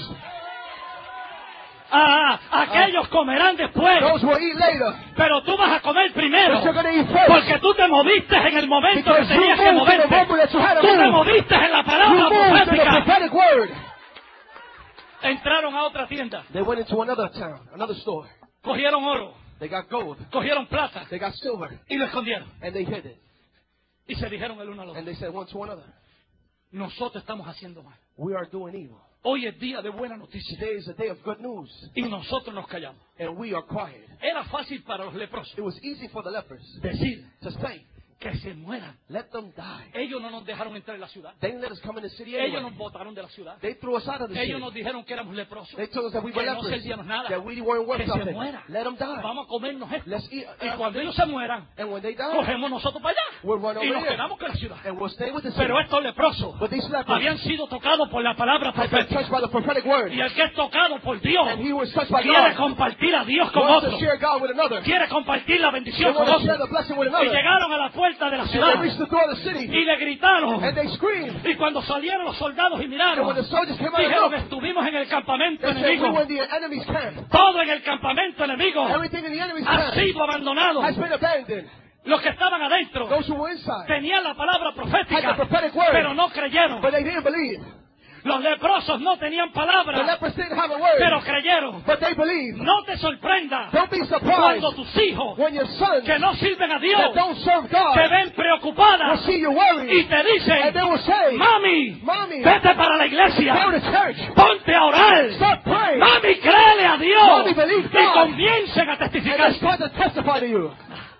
Aquellos comerán después. Those will eat later. Pero tú vas a comer primero. But you're going to eat first. Porque tú te moviste en el momento que Because tenías you que moved in the moverte. moment that you had to Tú te move. moviste en la You palabra moved in the profética. prophetic word. Entraron a otra tienda. They went into another town, another store. Cogieron oro. They got gold. Cogieron plata. They got silver. Y lo escondieron. And they hid it. Y se dijeron el uno al otro. And they said one to another, Nosotros estamos haciendo mal. we are doing evil. Hoy es día de buena noticia. Today is a day of good news. Y nosotros nos callamos. And we are quiet. Era fácil para los leprosos It was easy for the lepers decir to say, que se mueran. let them die. Ellos no nos dejaron entrar en la ciudad. They didn't let us come in the city Ellos anyway. nos botaron de la ciudad. They threw us out of the city. Ellos nos dijeron que éramos leprosos. They told us that we were Que no lepers. servíamos nada. That we weren't worth Que se nothing. muera. Let them die. Vamos a comernos esto. Let's eat. Y cuando ellos se mueran, And when they die, cogemos nosotros para we'll allá. run Y over nos here. quedamos con la ciudad. And we'll stay with the city. Pero estos leprosos But these lepers habían sido tocados por la palabra had been profética. touched by the prophetic word. Y el que es tocado por Dios And he was touched by quiere God. compartir a Dios con Wants otro. to share God with another. Quiere compartir la They bendición con want to share otro. the blessing with Y another. llegaron a la puerta de la And ciudad they reached the door of the city. y le gritaron. And they screamed. Y cuando salieron los soldados y And miraron, when the soldiers came out dijeron, of estuvimos en el campamento they said, we enemigo. were in the enemy's camp. Todo en el campamento enemigo Everything in the enemy's ha camp sido abandonado. has been abandoned. Los que estaban adentro Those who were inside tenían la palabra had profética, the prophetic word, pero no creyeron. but they didn't believe. Los leprosos no tenían The palabra, lepers didn't have a word, pero creyeron. but they believed. No te sorprenda Don't be surprised cuando tus hijos when your sons que no sirven a Dios that don't serve God te ven will preocupadas see you y worried, te dicen, and they will say, mami, Mommy, vete para la go iglesia, to church, ponte a orar, start praying, mami, créele a Dios Mami, believe y God. comiencen a and testificar. they start to testify to you.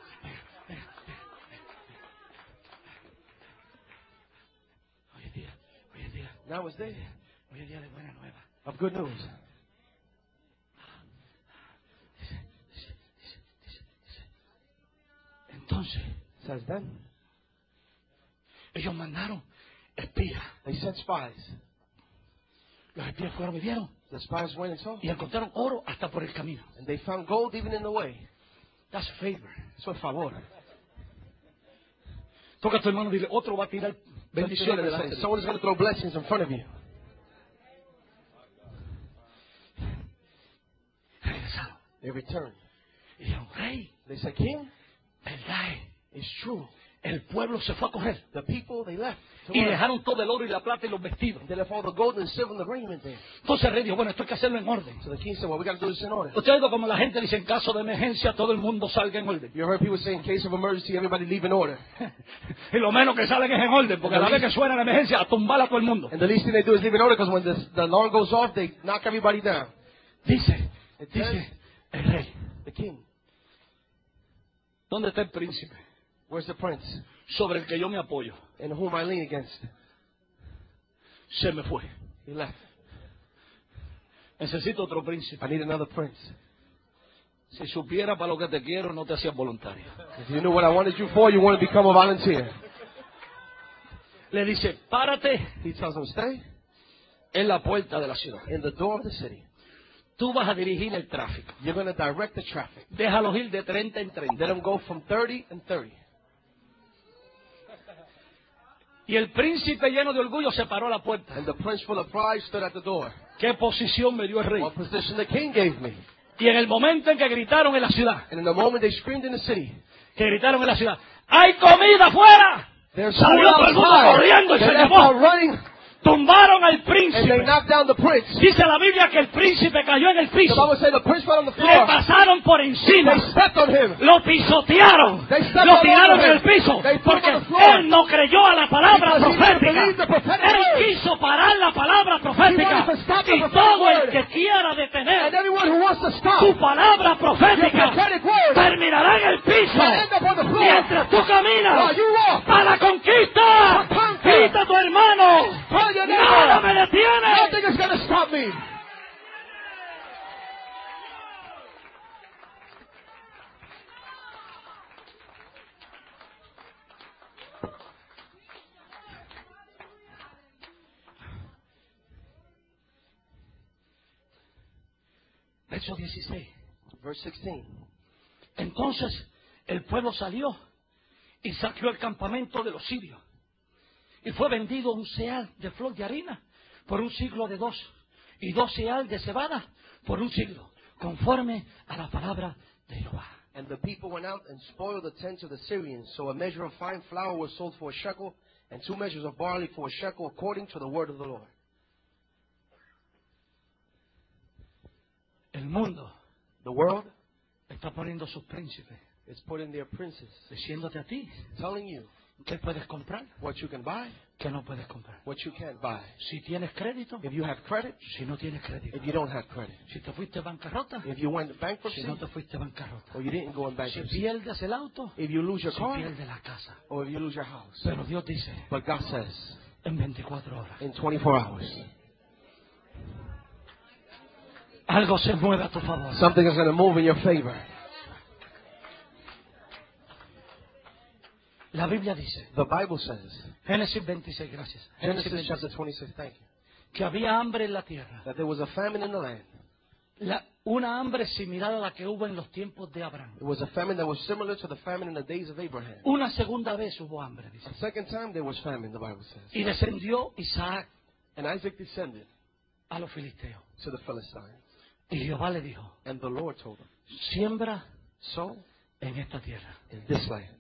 Now is day Hoy es día de buena nueva. of good news. Entonces, Says then, ellos mandaron espías. they sent spies. Los espías fueron y vieron The spies went and saw, y encontraron oro hasta por el camino. and they found gold even in the way. That's favor. Eso es favor. Toca a tu hermano y dile, otro va a tirar bendiciones delante de ti. Someone is going to throw blessings in front of you. Regresaron They returned. y dijeron, rey, They said, King, verdad it's true. el pueblo se fue a coger The people, they left. to y work. dejaron todo el oro y la plata y los vestidos. They left all the gold and silver and the raiment there. Entonces el rey dijo, bueno, esto hay que hacerlo en orden. So the king said, well, we got to do this in order. Usted ha oído como la gente dice, en caso de emergencia todo el mundo salga en orden. You heard people say, in case of emergency, everybody leave in order. Y lo menos que salen es en orden, porque a la vez que suena la emergencia, a tumbar a todo el mundo. And the least thing they do is leave in order because when the alarm goes off, they knock everybody down. Dice It says, el rey, the king, ¿dónde está el príncipe where's the prince sobre el que yo me apoyo? in whom I lean against? Se me fue. He left. Necesito otro príncipe. I need another prince. Si supiera para lo que te quiero, no te hacías voluntario. If you knew what I wanted you for, you want to become a volunteer. Le dice, párate He tells them, stay en la puerta de la ciudad. in the door of the city. Tú vas a dirigir el tráfico. You're going to direct the traffic. Déjalos ir de 30 en 30. Let them go from 30 and 30. Y el príncipe lleno de orgullo se paró a la puerta. And the prince full of pride stood at the door. ¿Qué posición me dio el rey? What position the king gave me. Y en el momento en que gritaron en la ciudad, And in the moment they screamed in the city, que gritaron en la ciudad, ¡hay comida afuera! there's Salió food todo el mundo outside. corriendo y They se left llevó. out running Tumbaron al and they príncipe. knocked down the prince. Dice la Biblia que el príncipe cayó en el The piso. Bible says the prince fell on the Le floor. pasaron por encima. They stepped on him. Lo pisotearon. They stepped Lo all tiraron over en him. el piso. They put him Porque on the floor. él no creyó a la palabra Because he didn't profética. believe the prophetic Él word. quiso parar la palabra profética. He wanted to stop the Y prophetic todo el word. que quiera And detener anyone who wants to stop tu palabra the profética prophetic word terminará en el piso. will end up on the floor. Mientras tú caminas While you walk, a la conquista, To conquer. grita a tu hermano, tell your nada neighbor, me detiene. nothing is going to stop me. Verso 16. Verse 16. Entonces el pueblo salió y saqueó el campamento de los sirios. Y fue vendido un seal de flor de harina por un siglo de 2, y 2 seal de cebada por un siglo, conforme a la palabra de Jehová. And the people went out and spoiled the tents of the Syrians. So a measure of fine flour was sold for a shekel, and 2 measures of barley for a shekel, according to the word of the Lord. El mundo The world está poniendo sus príncipes, is putting their princes, diciéndote a ti telling you qué puedes comprar, what you can buy, qué no puedes comprar. what you can't buy. Si tienes crédito, If you have credit, si no tienes crédito. if you don't have credit. Si te fuiste bancarrota, If you went si bankruptcy, no te fuiste bancarrota. or you didn't go in Si bankruptcy. pierdes el auto, If you lose your si car, pierdes la casa. or if you lose your house. Pero Dios dice, But God says, en 24 horas, in 24 hours, algo se mueve a tu favor. something is going to move in your favor. La Biblia dice, The Bible says, Génesis 26, gracias. Génesis Genesis 26, chapter 26, thank you, que había hambre en la tierra. that there was a famine in the land. Una hambre similar a la que hubo en los tiempos de Abraham. It was a famine that was similar to the famine in the days of Abraham. Una segunda vez hubo hambre, dice. A second time there was famine, the Bible says. Y descendió Isaac And Isaac descended a los filisteos. to the Philistines. Y Jehová le dijo, And the Lord told him, siembra sow en esta tierra. in this land.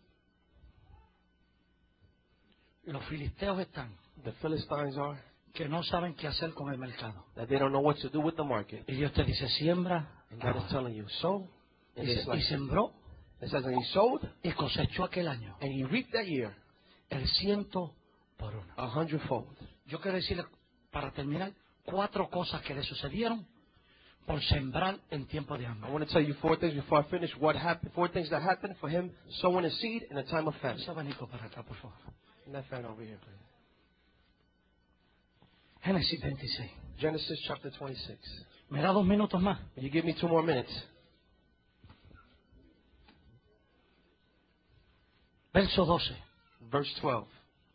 Los filisteos están The Philistines are que no saben qué hacer con el mercado. that they don't know what to do with the market. Y Dios te dice, siembra. And God is telling you, sow in this Y land. sembró It says, and he sowed, y cosechó aquel año and he reaped that year el 100 por 1. 100-fold. Yo quiero decirle, para terminar, 4 cosas que le sucedieron por sembrar en tiempo de I hambre. want to tell you 4 things before I finish. What happened? 4 things that happened for him sowing a seed in a time of famine. Ese abanico para acá, por favor. And that fan over here, please. Génesis 26. Genesis chapter 26. ¿Me da 2 minutos más? Will you give me 2 more minutes? Verso 12. Verse 12.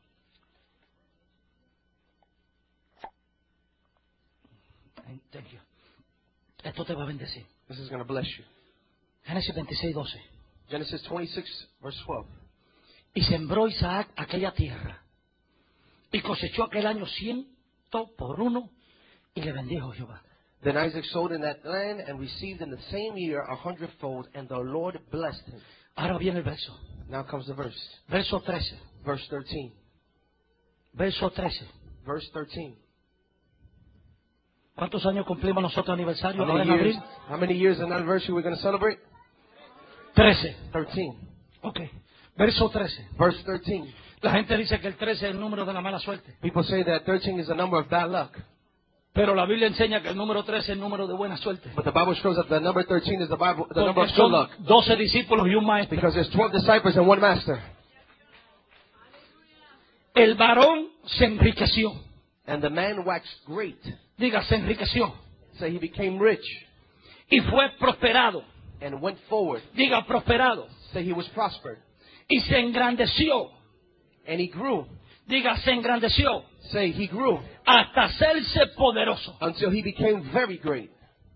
Thank you. Esto te va a bendecir. This is going to bless you. Génesis 26, 12. Genesis 26, verse 12. Y sembró Isaac aquella tierra, y cosechó aquel año 100 por 1, y le bendijo Jehová. Then Isaac sowed in that land and received in the same year 100-fold, and the Lord blessed him. Ahora viene el verso. Now comes the verse. Verso 13. Verse 13. Verso 13. Verse 13. ¿Cuántos años cumplimos nosotros aniversario How ahora en many years, abril? how many years an anniversary we're going to celebrate? 13. 13. Ok. Verso 13. Verse 13. La gente dice que el 13 es el número de la mala suerte. People say that 13 is the number of bad luck. Pero la Biblia enseña que el número 13 es el número de buena suerte. But the Bible shows that the number 13 is the number of Porque good son luck. 12 discípulos y un maestro. Because there's 12 disciples and 1 master. El varón se enriqueció. And the man waxed great. Diga, se enriqueció. So he became rich Y fue prosperado. and went forward. Diga, prosperado. So he was prospered. Y se engrandeció. And he grew. Diga, se engrandeció. Say he grew Hasta hacerse poderoso. until he became very great.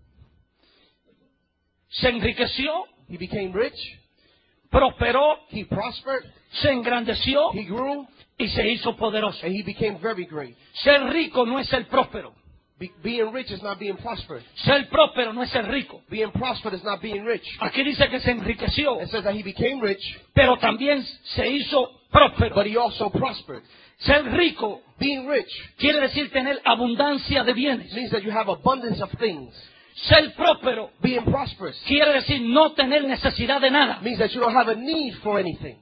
Se enriqueció. He became rich. Prosperó. He prospered. Se engrandeció. He grew. Y se hizo poderoso. And he became very great. Ser rico no es ser próspero. Being rich is not being prospered. Ser próspero no es ser rico. Being prospered is not being rich. Aquí dice que se enriqueció. It says that he became rich, Pero también se hizo próspero. but he also prospered. Ser rico Being rich quiere decir tener abundancia de bienes. means that you have abundance of things. Ser próspero Being prosperous quiere decir no tener necesidad de nada. means that you don't have a need for anything.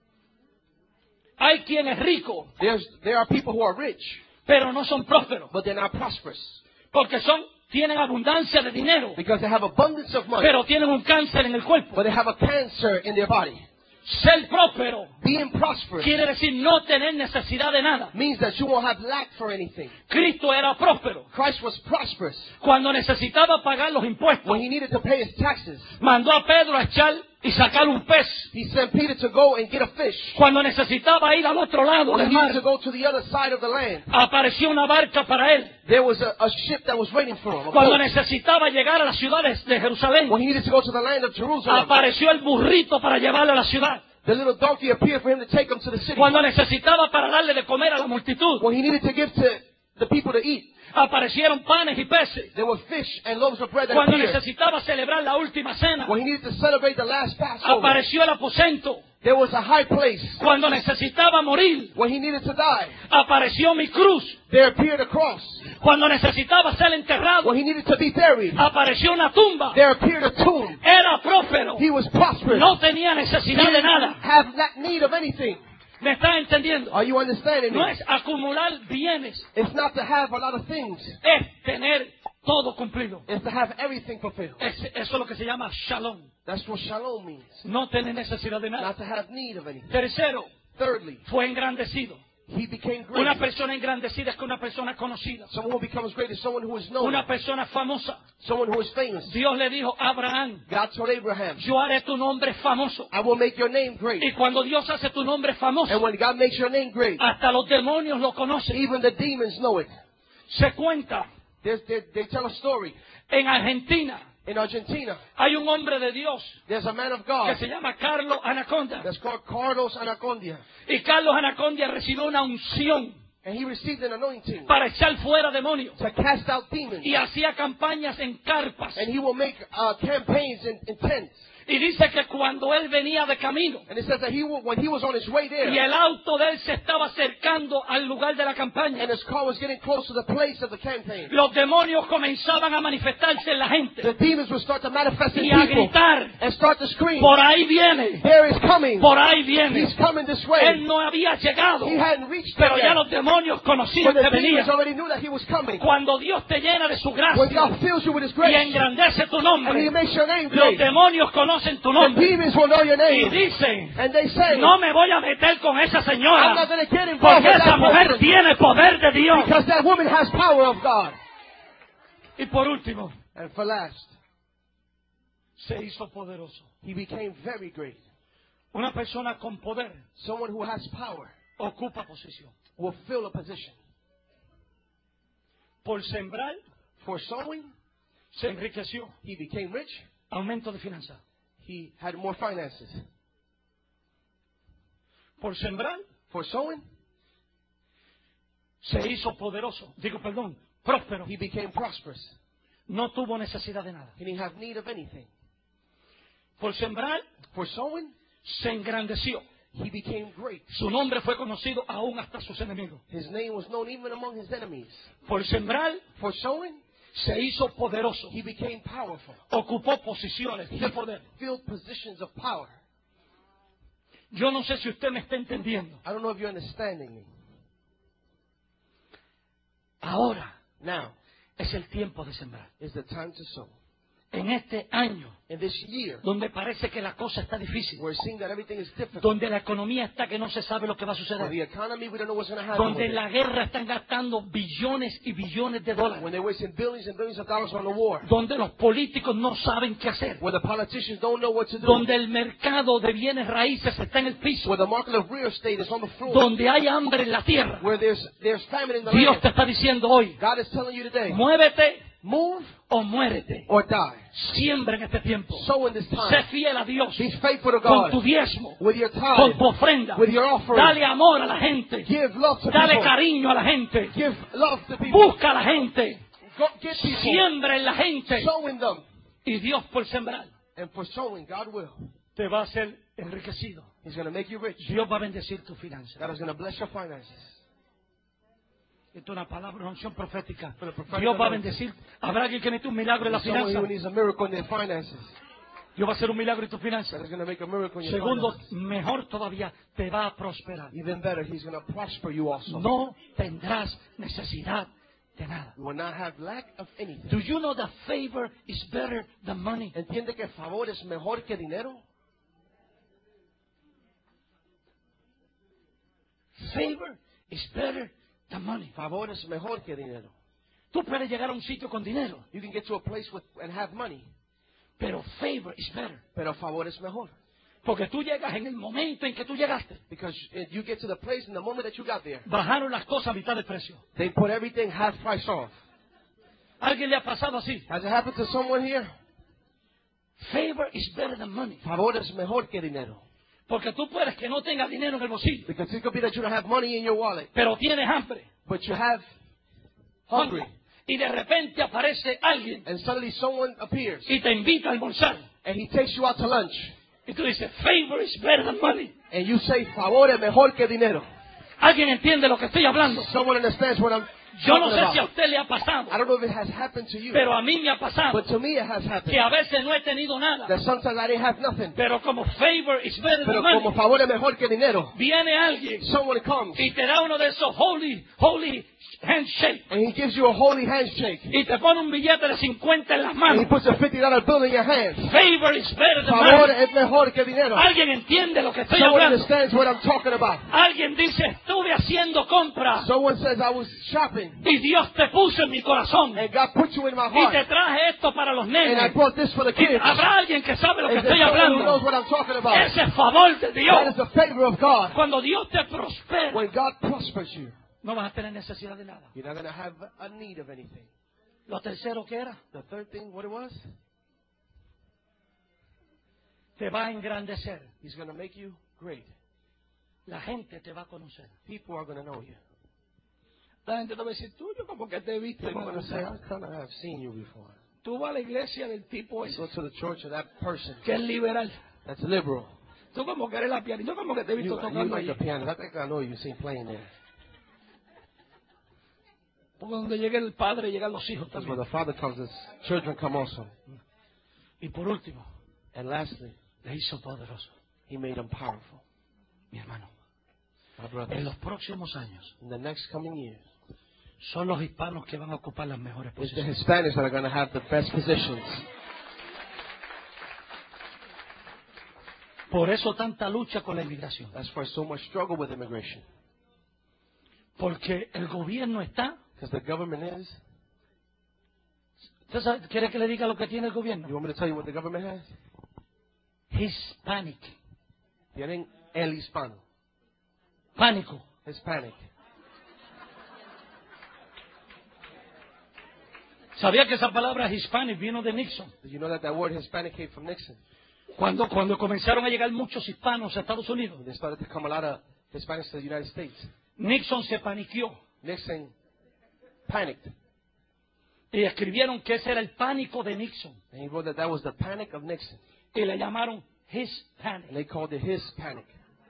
Hay quien es rico, There are people who are rich, pero no son prósperos. but they're not prosperous Porque tienen abundancia de dinero, because they have abundance of money, pero tienen un cáncer en el cuerpo. but they have a cancer in their body. Ser próspero Being prosperous quiere decir no tener necesidad de nada. means that you won't have lack for anything. Cristo era próspero. Christ was prosperous Cuando necesitaba pagar los impuestos, when he needed to pay his taxes. mandó a Pedro a echar y sacar un pez. He sent Peter to go and get a fish. Cuando necesitaba ir al otro lado When del he needed mar, to go to the other side of the land, apareció una barca para él. there was a ship that was waiting for him. A Cuando boat. necesitaba llegar a las ciudades de Jerusalén, When he needed to go to the land of Jerusalem, apareció el burrito para llevarlo a la ciudad. the little donkey appeared for him to take him to the city. Cuando necesitaba para darle de comer a la multitud, When he needed to give to the people to eat, aparecieron panes y peces. there were fish and loaves of bread that Cuando appeared. necesitaba celebrar la última cena, When he needed to celebrate the last Passover, apareció el aposento. there was a high place. Cuando necesitaba morir, When he needed to die, apareció mi cruz. there appeared a cross. Cuando necesitaba ser enterrado, When he needed to be buried, apareció una tumba. there appeared a tomb. Era próspero. He was prosperous. No tenía He necesidad de didn't nada. have that need of anything. ¿Me está entendiendo? Are you understanding No me? es acumular bienes, It's not to have a lot of things. es tener todo cumplido. It's to have everything fulfilled. Eso es lo que se llama shalom. That's what shalom means. No tener necesidad de nada. Not to have need of anything. Tercero, Thirdly, fue engrandecido. he became great. Una persona engrandecida es que una persona conocida. Someone who becomes great is someone who is known. Una persona famosa. Someone who is famous. Dios le dijo a Abraham, God told Abraham, yo haré tu nombre famoso. I will make your name great. Y cuando Dios hace tu nombre famoso, And when God makes your name great, hasta los demonios lo conocen. even the demons know it. Se cuenta, They tell a story. en Argentina In Argentina, hay un hombre de Dios there's a man of que God se llama Carlos Anaconda. that's called Carlos Anacondia. Y Carlos Anaconda recibió una unción And he received an anointing para echar fuera demonios. to cast out demons. Y hacía campañas en carpas. And he will make campaigns in tents. Y dice que cuando él venía de camino And it says that when he was on his way there, y el auto de él se estaba acercando al lugar de la campaña, and his car was getting close to the place of the campaign, los demonios comenzaban a manifestarse en la gente the demons would start to manifest in y a people gritar, and start to scream, por ahí viene, there is coming. por ahí viene. He's coming this way. Él no había llegado, He hadn't reached pero there ya yet. los demonios conocían But que the venía. demons already knew that he was coming. Cuando Dios te llena de su When gracia God fills you with his y grace engrandece tu and he nombre, makes your name los great, demonios conocen tu the nombre demons will know your y name. dicen, And they say, no me voy a meter con esa I'm señora not going to get involved porque with esa that mujer person tiene poder de Dios. because that woman has power of God. Y por último, And for last, se hizo poderoso. he became very great. Una persona con poder Someone who has power ocupa posición. will fill a position. Por sembrar, For sowing, se enriqueció. he became rich. Aumento de finanzas. He had more finances. Por sembrar, For sowing, se hizo poderoso. Digo, perdón, próspero. he became prosperous. No tuvo necesidad de nada. He didn't have need of anything. Por sembrar, For sowing, se engrandeció. he became great. Su nombre fue conocido aún hasta sus enemigos. His name was known even among his enemies. Por sembrar, For sowing, se hizo poderoso. he became powerful. Ocupó posiciones He de poder. filled positions of power. Yo no sé si usted me está entendiendo. I don't know if you're understanding me. Ahora Now es el tiempo de sembrar. is the time to sow. En este año, In this year, donde parece que la cosa está difícil, we're seeing that everything is difficult. donde la economía está que no se sabe lo que va a For suceder, the economy, we don't know what's going to happen. donde with it. la guerra están gastando billones y billones de dólares, When they're wasting billions and billions of dollars on the war. donde los políticos no saben qué hacer, Where the politicians don't know what to do. donde el mercado de bienes raíces está en el piso, Where the market of real estate is on the floor. donde hay hambre en la tierra. Where there's famine in the Dios land. te está diciendo hoy, God is telling you today, muévete move o muérete. or die. Siembra en este tiempo. Sow in this Sé time. fiel a Dios Be faithful to con tu God. diezmo, With your con tithe. tu ofrenda. With your offering. Dale amor a la gente. Give love to Dale people. cariño a la gente. Give love to people. Busca a la gente. Go, get people. Siembra en la gente. Sow in them. Y Dios por sembrar And for sowing, God will. te va a hacer enriquecido. He's going to make you rich. Dios va a bendecir tu finanza. God is going to bless your finances. Esto es una palabra, una unción profética. For the prophetic Dios va a anointing. bendecir. Habrá alguien que necesite un milagro en la Someone finanza. who needs a miracle in their finances. Dios va a hacer un milagro en tu God finanza. is going to make a miracle in your Segundo, finances. mejor todavía, te va a prosperar. Even better, He's going to prosper you also. No tendrás necesidad de nada. You will not have lack of anything. Do you know that favor is better than money? ¿Entiende que favor es mejor que dinero? Favor is better than money. Favor es mejor que dinero. Tú puedes llegar a un sitio con dinero, You can get to a place and have money, Pero favor is better. Pero favor es mejor. Porque tú llegas en el momento en que tú llegaste. Because you get to the place in the moment that you got there. Bajaron las cosas a mitad de precio. They put everything half price off. ¿Alguien le ha pasado así? Has it happened to someone here? Favor is better than money. Favor es mejor que dinero. Porque tú puedes que no tengas dinero en el bolsillo. Because it could be that you don't have money in your wallet, Pero tienes hambre. but you have hungry. Y de repente aparece alguien And suddenly someone appears y te invita a almorzar. and he takes you out to lunch. Y tú dices, favor is better than money. And you say, favor es mejor que dinero. ¿Alguien entiende lo que estoy hablando? Someone understands what I'm Yo no talking sé si a about. usted le ha pasado, I don't know if it has happened to you, pero a mí me ha pasado but to me it has happened. que a veces no he tenido nada. That sometimes I didn't have nothing. Pero como favor is better Pero than como money, favor es mejor que dinero, viene alguien someone comes y te da uno de esos holy handshake and he gives you a holy handshake. y te pone un billete de 50 en las And manos. he puts a $50 bill in your hand. Favor is better than Favor money. es mejor que dinero. ¿Alguien entiende lo que estoy Someone hablando? understands what I'm talking about. Alguien dice, estuve haciendo compras Someone says, I was shopping y Dios te puso en mi corazón and God put you in my y te heart. traje esto para los And I nenes. brought this for the Y kids. habrá alguien que sabe lo que Is there estoy someone who knows hablando. what I'm talking about? Ese es favor de That Dios. is the favor of God. Cuando Dios te prospera, When God prospers you, no vas a tener necesidad de nada. you're not going to have a need of anything. Lo tercero que era, The third thing, what it was? te va a engrandecer. He's going to make you great. La gente te va a conocer. People are going to know you. La gente te va a decir, tú, yo como que te he visto. People are going to say, I kind of have seen you before. Tú vas a la iglesia del tipo You ese, go to the church of that person que es liberal. that's liberal. Tú como que eres la pianista. Yo como que te he visto You tocando like the allí. piano. I think I know you seen playing there. Porque donde llegue el padre, llegan los hijos Because when también. the Father comes, his children come also. Y por último, And lastly, le hizo poderoso. He made them powerful. Mi hermano, My en brothers, los próximos años, in the next coming years, son los hispanos que van a ocupar las mejores it's the posiciones. Hispanics that are going to have the best positions. Por eso tanta lucha con la inmigración. That's why so much struggle with immigration. Porque el gobierno está... Because the government is. ¿Usted sabe- quiere que le diga lo que tiene el You gobierno? want me to tell you what the government has? Hispanic. Tienen el hispano. Pánico. Hispanic. ¿Sabía que esa palabra hispanic vino de Nixon? Did you know that word Hispanic came from Nixon? Cuando comenzaron a llegar muchos hispanos a Estados Unidos, When they started to come a lot of Hispanics to the United States, Nixon se paniqueó Nixon panicked. y escribieron que ese era el pánico de Nixon And he wrote that was the panic of Nixon. y le llamaron And Hispanic. they called it his panic.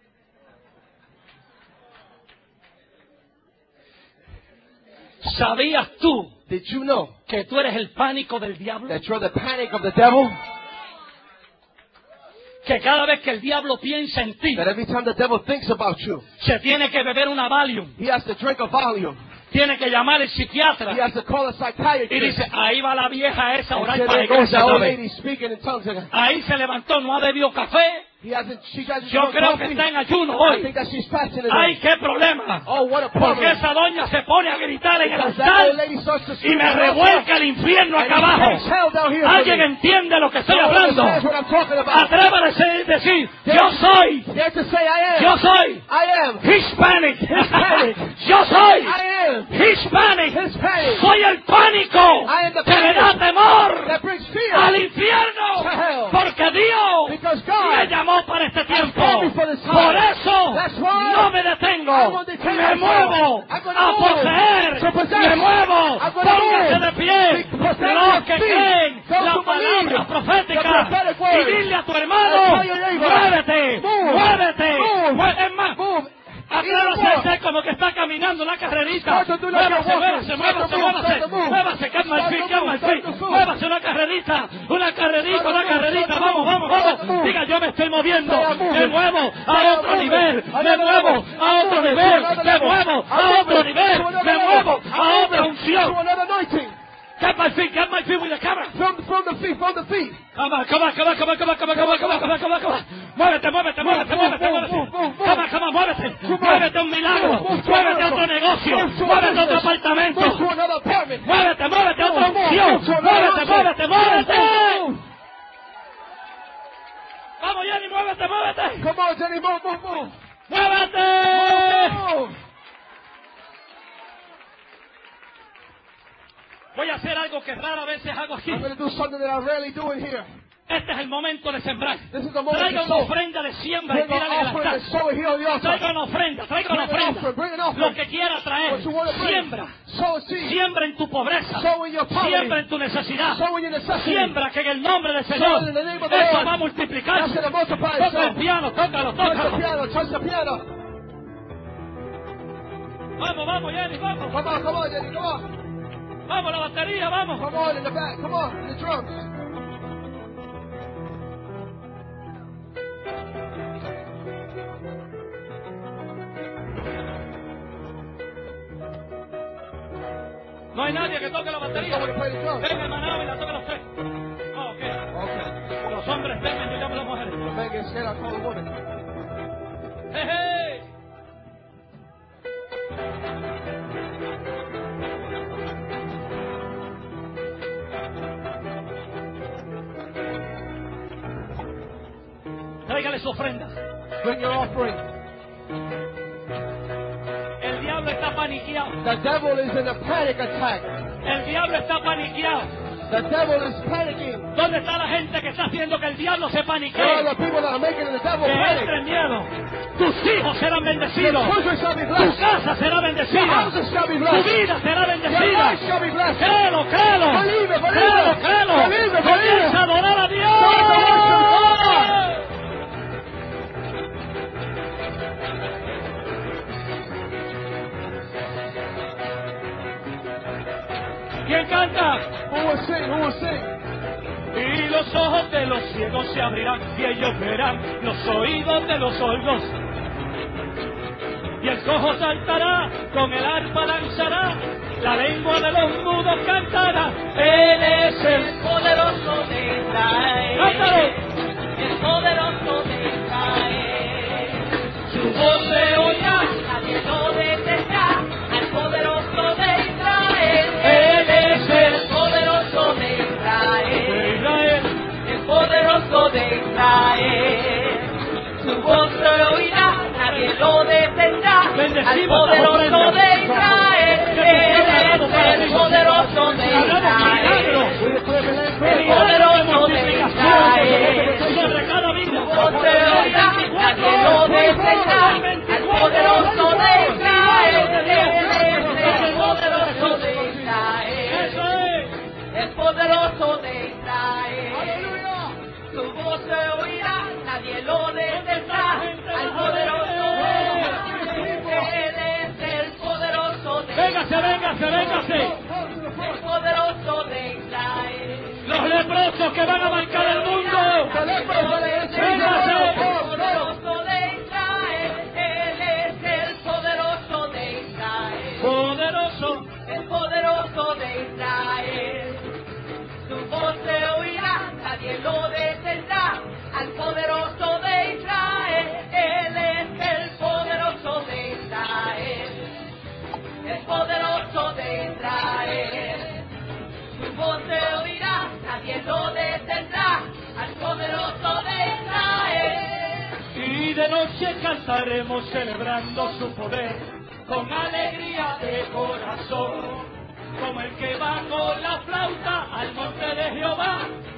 ¿Sabías tú Did you know que tú eres el pánico del diablo? that you're the panic of the devil? Que cada vez que el diablo piensa en ti, That every time the devil thinks about you, se tiene que beber una Valium, he has to drink a volume. tiene que llamar al He psiquiatra has to call a y psychiatrist. dice, ahí va la vieja esa a And orar then para la there goes iglesia that otra old vez. lady speaking in tongues. Again. Ahí se levantó, no ha bebido café. She hasn't Yo creo que está en ayuno I hoy. think that she's fasting ¡Ay, today. qué problema! Oh, what a Porque problem. esa doña se pone a gritar en el Because that old altar lady starts to y scream me and revuelca el infierno and acá he takes abajo. hell down here for ¿Alguien me. entiende lo que estoy Someone hablando? understands what I'm talking about. Atrévase a decir, yo soy, Dare to say I am. yo soy I am. Hispanic. Hispanic. Yo soy I am. Hispanic. Hispanic. Soy el pánico I am the que le da panic temor that brings al fear infierno. to hell. Porque Dios Because me God llamó para este tiempo. called me for this time. Por eso That's why no me I detengo. won't detain Me myself. muevo I'm gonna a move. poseer. To possess. Me muevo. I'm gonna Póngase move. de pie. Possess Los your que feet. creen Those la who believe palabra profética. the prophetic word. Y dile a tu hermano, And tell your neighbor, muévete. move. Muévete. Move. Es más, Move. atrévase a hacer como que está caminando una carrerita. Start to do like Muévase, you're muévase, walking. muévase, Start to move. muévase. Start to move. Muévase, calma el Start fin, to calma move. el Start fin. to move. Muévase una carrerita, una carrerita, Start to una move. carrerita. Start to Vamos, move. vamos, Start to vamos. move. Diga, yo me estoy moviendo. Stay moving. Me muevo a Stay otro moving. nivel. Me Another muevo level. a otro I'm moving nivel. to another Me level. muevo I'm a otro moving nivel. to another Me level. muevo I'm a otra moving unción. to another anointing. Get my feet with the camera. From the feet, from the feet. Come on. Muévete. Muévete, muévete a un milagro. Muévete a otro negocio. Muévete a otro apartamento. Move to another apartment. Muévete a otra unción. Muévete. muévete, muévete. Come on, Jenny, move, move, move. ¡Muévete! Move. Voy a hacer algo que rara vez hago aquí. I'm going to do something that I rarely do in here. Este es el momento de sembrar. This is the moment Traiga to una sow. ofrenda de siembra y Bring tírale an al offering and altar. sow it here on the altar. Traiga una ofrenda, traiga una Bring an offering, bring an ofrenda. offering. Lo que quiera traer. What you want to bring. Siembra. Sow a seed. Siembra en tu pobreza. Sow in your poverty. Siembra en tu necesidad. Sow in your necessity. Siembra que en el nombre del Señor Sow in the name of the eso Lord. va a multiplicarse. That's gonna multiply Toca el itself. piano, tócalo, Touch the tócalo. piano, touch the piano. Vamos, vamos, Jenny, vamos. Come on, Jenny, come on. Vamos, la batería, vamos. Come on in the back, come on, in the drums. No hay nadie que toque la batería. Somebody play the drums. Venga, hermano, y la toca usted. Oh, ok. Okay. Los hombres vengan, yo llamo a las mujeres. The man gets scared, I call the woman. ¡Hey, hey! Tráigale su ofrenda. Bring your offering. El diablo está paniqueado. The devil is in a panic attack. El diablo está paniqueado. The devil is panicking. ¿Dónde está la gente que está haciendo que el diablo se There are paniquee? the people that are making the devil Que panic. entre miedo. Tus hijos serán Your bendecidos. children shall be Tu blessed. casa será Your bendecida. houses shall be Tu blessed. vida será Your bendecida. life shall be blessed. Créelo, créelo. Believe it, believe Créelo, it. créelo. Believe it, believe Comienza it. a adorar a Dios. Start to worship God. ¿Quién canta? Who will sing? Who will sing? Y los ojos de los ciegos se abrirán y ellos verán los oídos de los sordos. Y el cojo saltará, con el arpa danzará, la lengua de los mudos cantará. Él es el poderoso de Israel, ¡Cántalo! el poderoso de Israel. Su voz se oirá. Nadie lo detendrá, al poderoso de Israel. Él es El poderoso de de Israel, Israel. el poderoso de Israel. Su voz se oirá, nadie lo detendrá, al Bendecimos las poderoso ofrendas. de Israel. Él es el poderoso de Israel. We declare the land El prayer. poderoso de Israel. Sobre cada vida. Voz se oirá, nadie lo detendrá, al poderoso de Israel. Él es el poderoso de Israel, Eso es. el poderoso de Israel. Hallelujah. Su voz se oirá, nadie lo detendrá, al poderoso de Israel. Él es el poderoso de Véngase, véngase, véngase. el poderoso de Israel. Los leprosos que van a marcar el mundo. The lepers are the Véngase. El poderoso de Israel, Él es el poderoso de Israel, Poderoso. el poderoso de Israel. Su voz se oirá, nadie lo detendrá, al poderoso de Israel. Él es el poderoso de Israel, el poderoso de Israel. Su voz se oirá, nadie lo detendrá, al poderoso de Israel. Y de noche cantaremos celebrando su poder con alegría de corazón, como el que va con la flauta al monte de Jehová.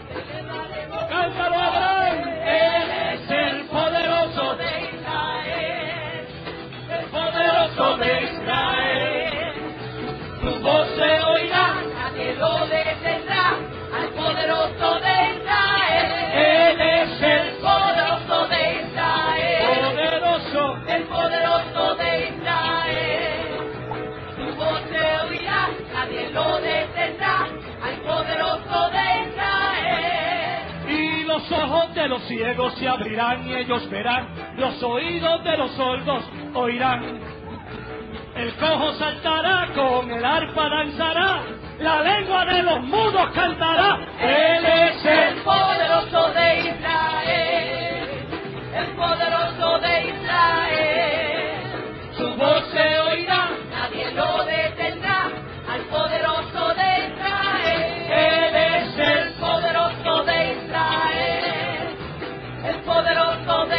Cántalo, Abraham. Él es el poderoso de de Israel, el poderoso de Israel. Su voz se oirá. nadie lo detendrá, al poderoso de Israel. Él es el poderoso de Israel, poderoso. el poderoso de Israel. Su voz se oirá, nadie lo detendrá, al poderoso de Israel. Y los ojos de los ciegos se abrirán y ellos verán, los oídos de los sordos oirán. El cojo saltará, con el arpa danzará, la lengua de los mudos cantará. Él es El el poderoso de Israel, el poderoso de Israel. su voz se oirá. Nadie lo detendrá, al poderoso de Israel. Él es el poderoso de Israel, el poderoso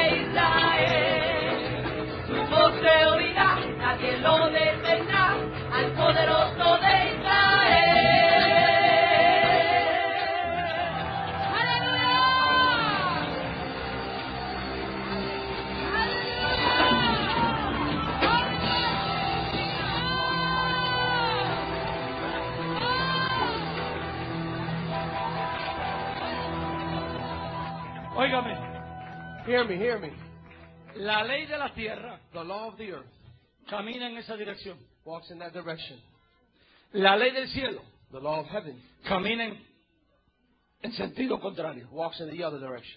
Óigame, Hear me, hear me. la ley de la tierra The law of the earth camina en esa dirección. walks in that direction. La ley del cielo The law of heaven camina en sentido contrario. walks in the other direction.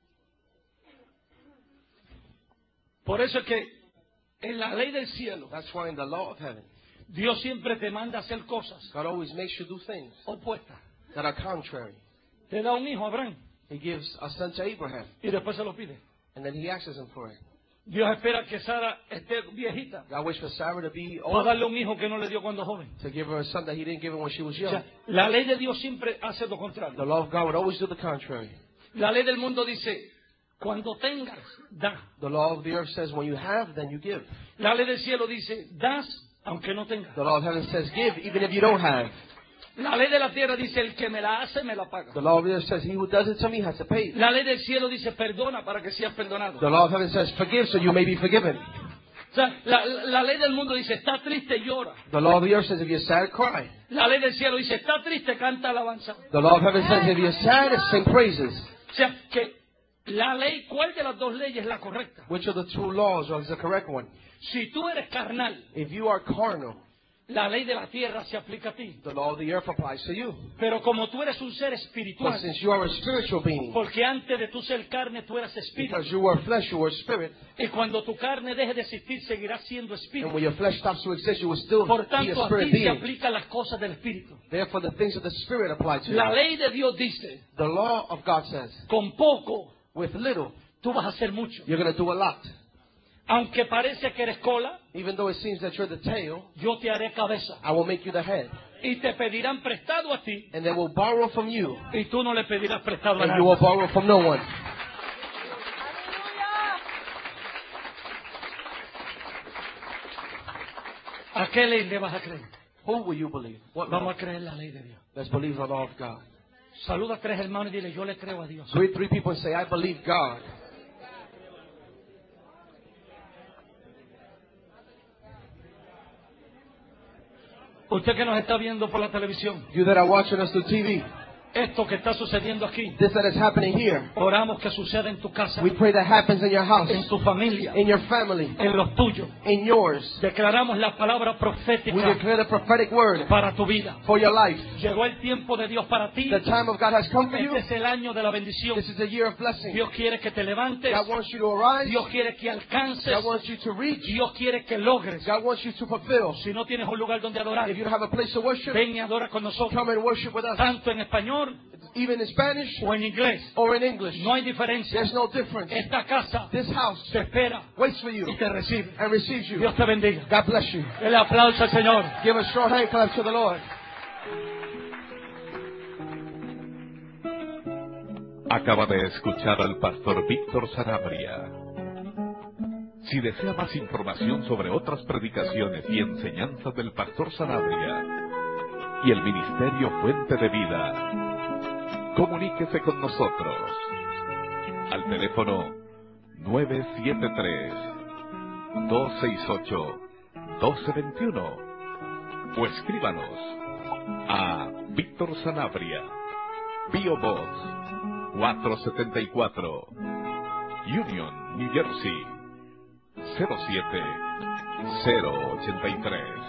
Por eso es que en la ley del cielo, That's why in the law of heaven, Dios siempre te manda a hacer cosas God always makes you do things opuestas. that are contrary. Te da un hijo a Abraham He gives a son to Abraham, y después se lo pide. and then he asks him for it. Dios espera que Sara esté viejita God waits for Sarah to be para old darle un hijo que no le dio cuando joven. to give her a son that he didn't give her when she was O young. sea, la ley de Dios siempre hace lo The contrario. law of God would always do the contrary. La ley del mundo dice, cuando tengas, da. The law of the earth says, when you have, then you give. La ley del cielo dice, das aunque no tengas. The law of heaven says, give even if you don't have. La ley de la tierra dice, el que me la hace, me la paga. The law of the earth says, he who does it to me has to pay. La ley del cielo dice, perdona para que seas perdonado. The law of heaven says, forgive so you may be forgiven. O sea, la ley del mundo dice, está triste, llora. The law of the earth says, if you're sad, cry. La ley del cielo dice, está triste, canta alabanza. The law of heaven says, if you're sad, sing praises. O sea, que la ley, ¿cuál de las dos leyes es la correcta? Which of the two laws is the correct one? Si tú eres carnal, If you are carnal, la ley de la tierra se aplica a ti. the law of the earth applies to you. Pero como tú eres un ser But espiritual, since you are a spiritual being, porque antes de tú ser carne, tú eras espíritu. because you were flesh, you were spirit, Y cuando tu carne deje de existir, seguirás siendo and espíritu. when your flesh stops to exist, you will still Por be a tanto, a spirit ti se being. aplican las cosas del espíritu. Therefore, the things of the spirit apply to La you. ley de Dios dice, The law of God says, con poco, with little, tú vas a hacer mucho. you're going to do a lot. Aunque parece que eres cola, Even though it seems that you're the tail, yo te haré cabeza. I will make you the head. Y te pedirán prestado a ti, And they will borrow from you, y tú no le pedirás prestado a and you will nadie. borrow from no one. ¿A qué ley le vas a creer? Who will you believe? What Vamos law? a creer la ley de Dios. Let's believe the law of God. Saluda a tres hermanos y dile, yo le creo a Dios. Greet three people and say, I believe God. Usted que nos está viendo por la televisión, You that are watching us through TV, esto que está sucediendo aquí, this that is happening here, oramos que suceda en tu casa, we pray that happens in your house, en tu familia, in your family, en los tuyos. in yours. Declaramos la palabra We profética declare the prophetic word para tu vida. for your life. Llegó el tiempo de Dios para ti. The time of God has come for you. Este es el año de la bendición. This is a year of blessing. Dios quiere que te levantes. God wants you to arise. Dios quiere que alcances. God wants you to reach. Dios quiere que logres. God wants you to fulfill. Si no tienes un lugar donde adorar, If you don't have a place to worship, ven y adora con nosotros. come and worship with us. Tanto en español Even in Spanish o en inglés. or in English. No hay diferencia. There's no difference. Esta casa This house te espera waits for you y te recibe. and receives you. Dios te bendiga. God bless you. El aplauso al Señor. Give a strong hand clap to the Lord. Acaba de escuchar al pastor Víctor Sanabria. Si desea más información sobre otras predicaciones y enseñanzas del pastor Sanabria y el ministerio Fuente de Vida, comuníquese con nosotros al teléfono 973-268-1221 o escríbanos a Víctor Sanabria, P.O. Box 474, Union, New Jersey 07083.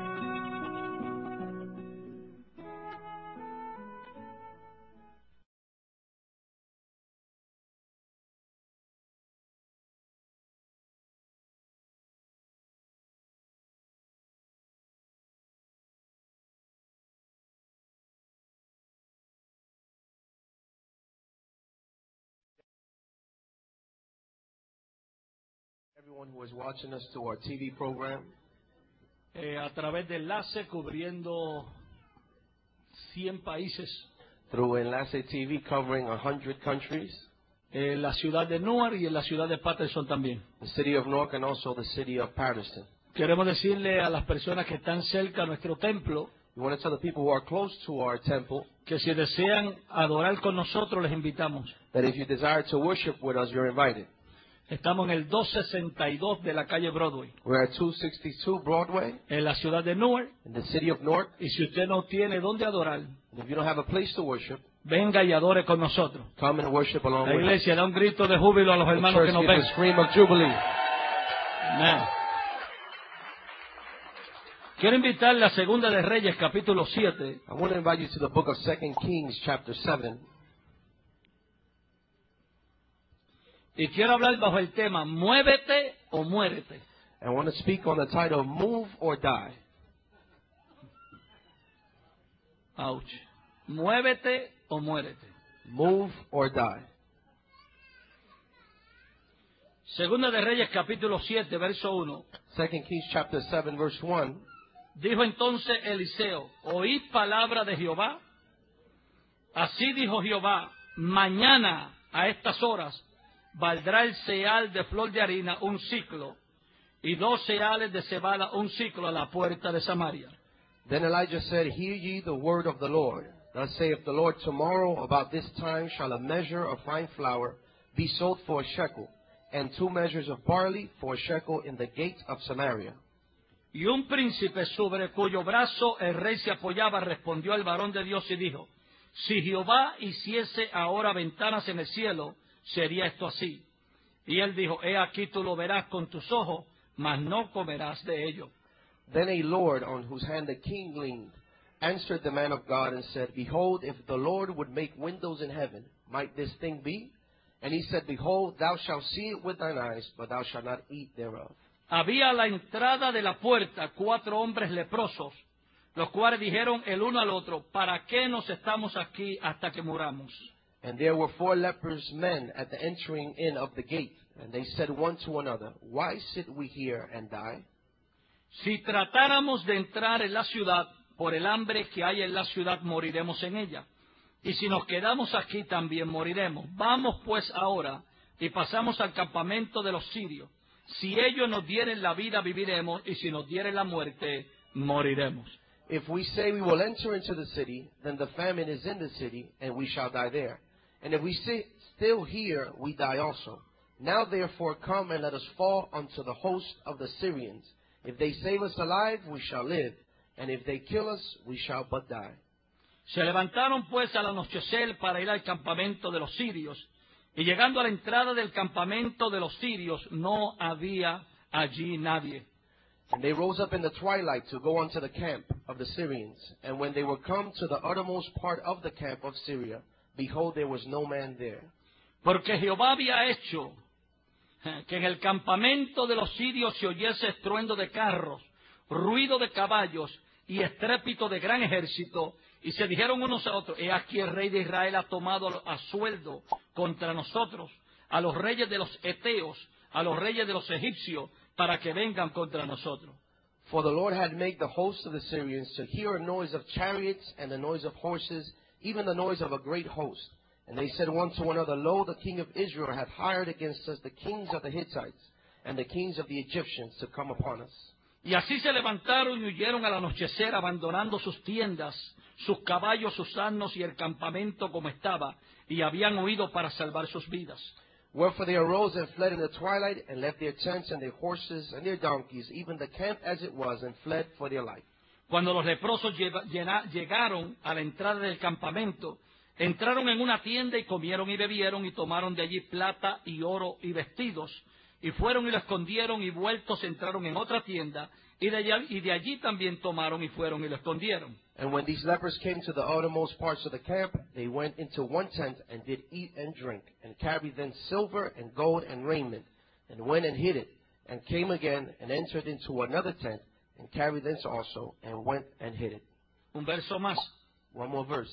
Everyone who is watching us through our TV program, A través de enlace cubriendo 100 países. through Enlace TV covering 100 countries, En la ciudad de Newark y en la ciudad de Patterson también. the city of Newark and also the city of Patterson. Queremos decirle a las personas que están cerca a nuestro templo We want to tell the people who are close to our temple que si desean adorar con nosotros les invitamos. that if you desire to worship with us, you're invited. Estamos en el 262 de la calle Broadway, We're at 262 Broadway en la ciudad de Newark. in the city of Newark. Y si usted no tiene dónde adorar, And if you don't have a place to worship, venga y adore con nosotros. Come and worship along La with us. iglesia da un grito de júbilo a los The hermanos que church nos gives ven. a scream of jubilee. Amén. Quiero invitarle a Segunda de Reyes, capítulo 7. I want to invite you to the book of 2 Kings, chapter 7. Y quiero hablar bajo el tema, muévete o muérete. And I want to speak on the title, Move or Die. Ouch. Muévete o muérete. Move or die. Segunda de Reyes, capítulo 7, verso 1. 2 Kings, chapter 7, verse 1. Dijo entonces Eliseo, oíd palabra de Jehová. Así dijo Jehová, mañana a estas horas valdrá el ceal de flor de harina un ciclo, y 2 ceales de cebada un ciclo a la puerta de Samaria. Then Elijah said, Hear ye the word of the Lord. Thus saith the Lord, tomorrow about this time shall a measure of fine flour be sold for a shekel, and 2 measures of barley for a shekel in the gate of Samaria. Y un príncipe sobre cuyo brazo el rey se apoyaba respondió al varón de Dios y dijo, si Jehová hiciese ahora ventanas en el cielo, sería esto así. Y él dijo, he aquí tú lo verás con tus ojos, mas no comerás de ello. Then a lord on whose hand the king leaned answered the man of God and said, Behold, if the Lord would make windows in heaven, might this thing be? And he said, Behold, thou shalt see it with thine eyes, but thou shalt not eat thereof. Había a la entrada de la puerta 4 hombres leprosos, los cuales dijeron el uno al otro, ¿para qué nos estamos aquí hasta que muramos? And there were 4 leprous men at the entering in of the gate, and they said one to another, Why sit we here and die? Si tratáramos de entrar en la ciudad, por el hambre que hay en la ciudad moriremos en ella. Y si nos quedamos aquí también moriremos. Vamos pues ahora y pasamos al campamento de los sirios. Si ellos nos dieren la vida, viviremos, y si nos dieren la muerte, moriremos. If we say we will enter into the city, then the famine is in the city, and we shall die there. And if we sit still here, we die also. Now therefore come and let us fall unto the host of the Syrians. If they save us alive, we shall live, and if they kill us, we shall but die. Se levantaron pues al anochecer para ir al campamento de los sirios, y llegando a la entrada del campamento de los sirios, no había allí nadie. And they rose up in the twilight to go unto the camp of the Syrians. And when they were come to the uttermost part of the camp of Syria, behold, there was no man there. Porque Jehová había hecho que en el campamento de los sirios se oyese estruendo de carros, ruido de caballos y estrépito de gran ejército, y se dijeron unos a otros, he aquí el rey de Israel ha tomado a sueldo contra nosotros, a los reyes de los Eteos, a los reyes de los egipcios, para que vengan contra nosotros. For the Lord had made the host of the Syrians to hear a noise of chariots and the noise of horses, even the noise of a great host. And they said one to another, Lo, the king of Israel hath hired against us the kings of the Hittites and the kings of the Egyptians to come upon us. Y así se levantaron y huyeron al anochecer, abandonando sus tiendas, sus caballos, sus asnos y el campamento como estaba, y habían huido para salvar sus vidas. Wherefore they arose and fled in the twilight, and left their tents and their horses and their donkeys, even the camp as it was, and fled for their life. Cuando los leprosos llegaron a la entrada del campamento, entraron en una tienda y comieron y bebieron y tomaron de allí plata y oro y vestidos, y fueron y lo escondieron, y vueltos entraron en otra tienda, y de allí también tomaron y fueron y lo escondieron. And when these lepers came to the outermost parts of the camp, they went into one tent and did eat and drink, and carried then silver and gold and raiment, and went and hid it, and came again and entered into another tent, and carried thence also, and went and hid it. Un verso más. One more verse.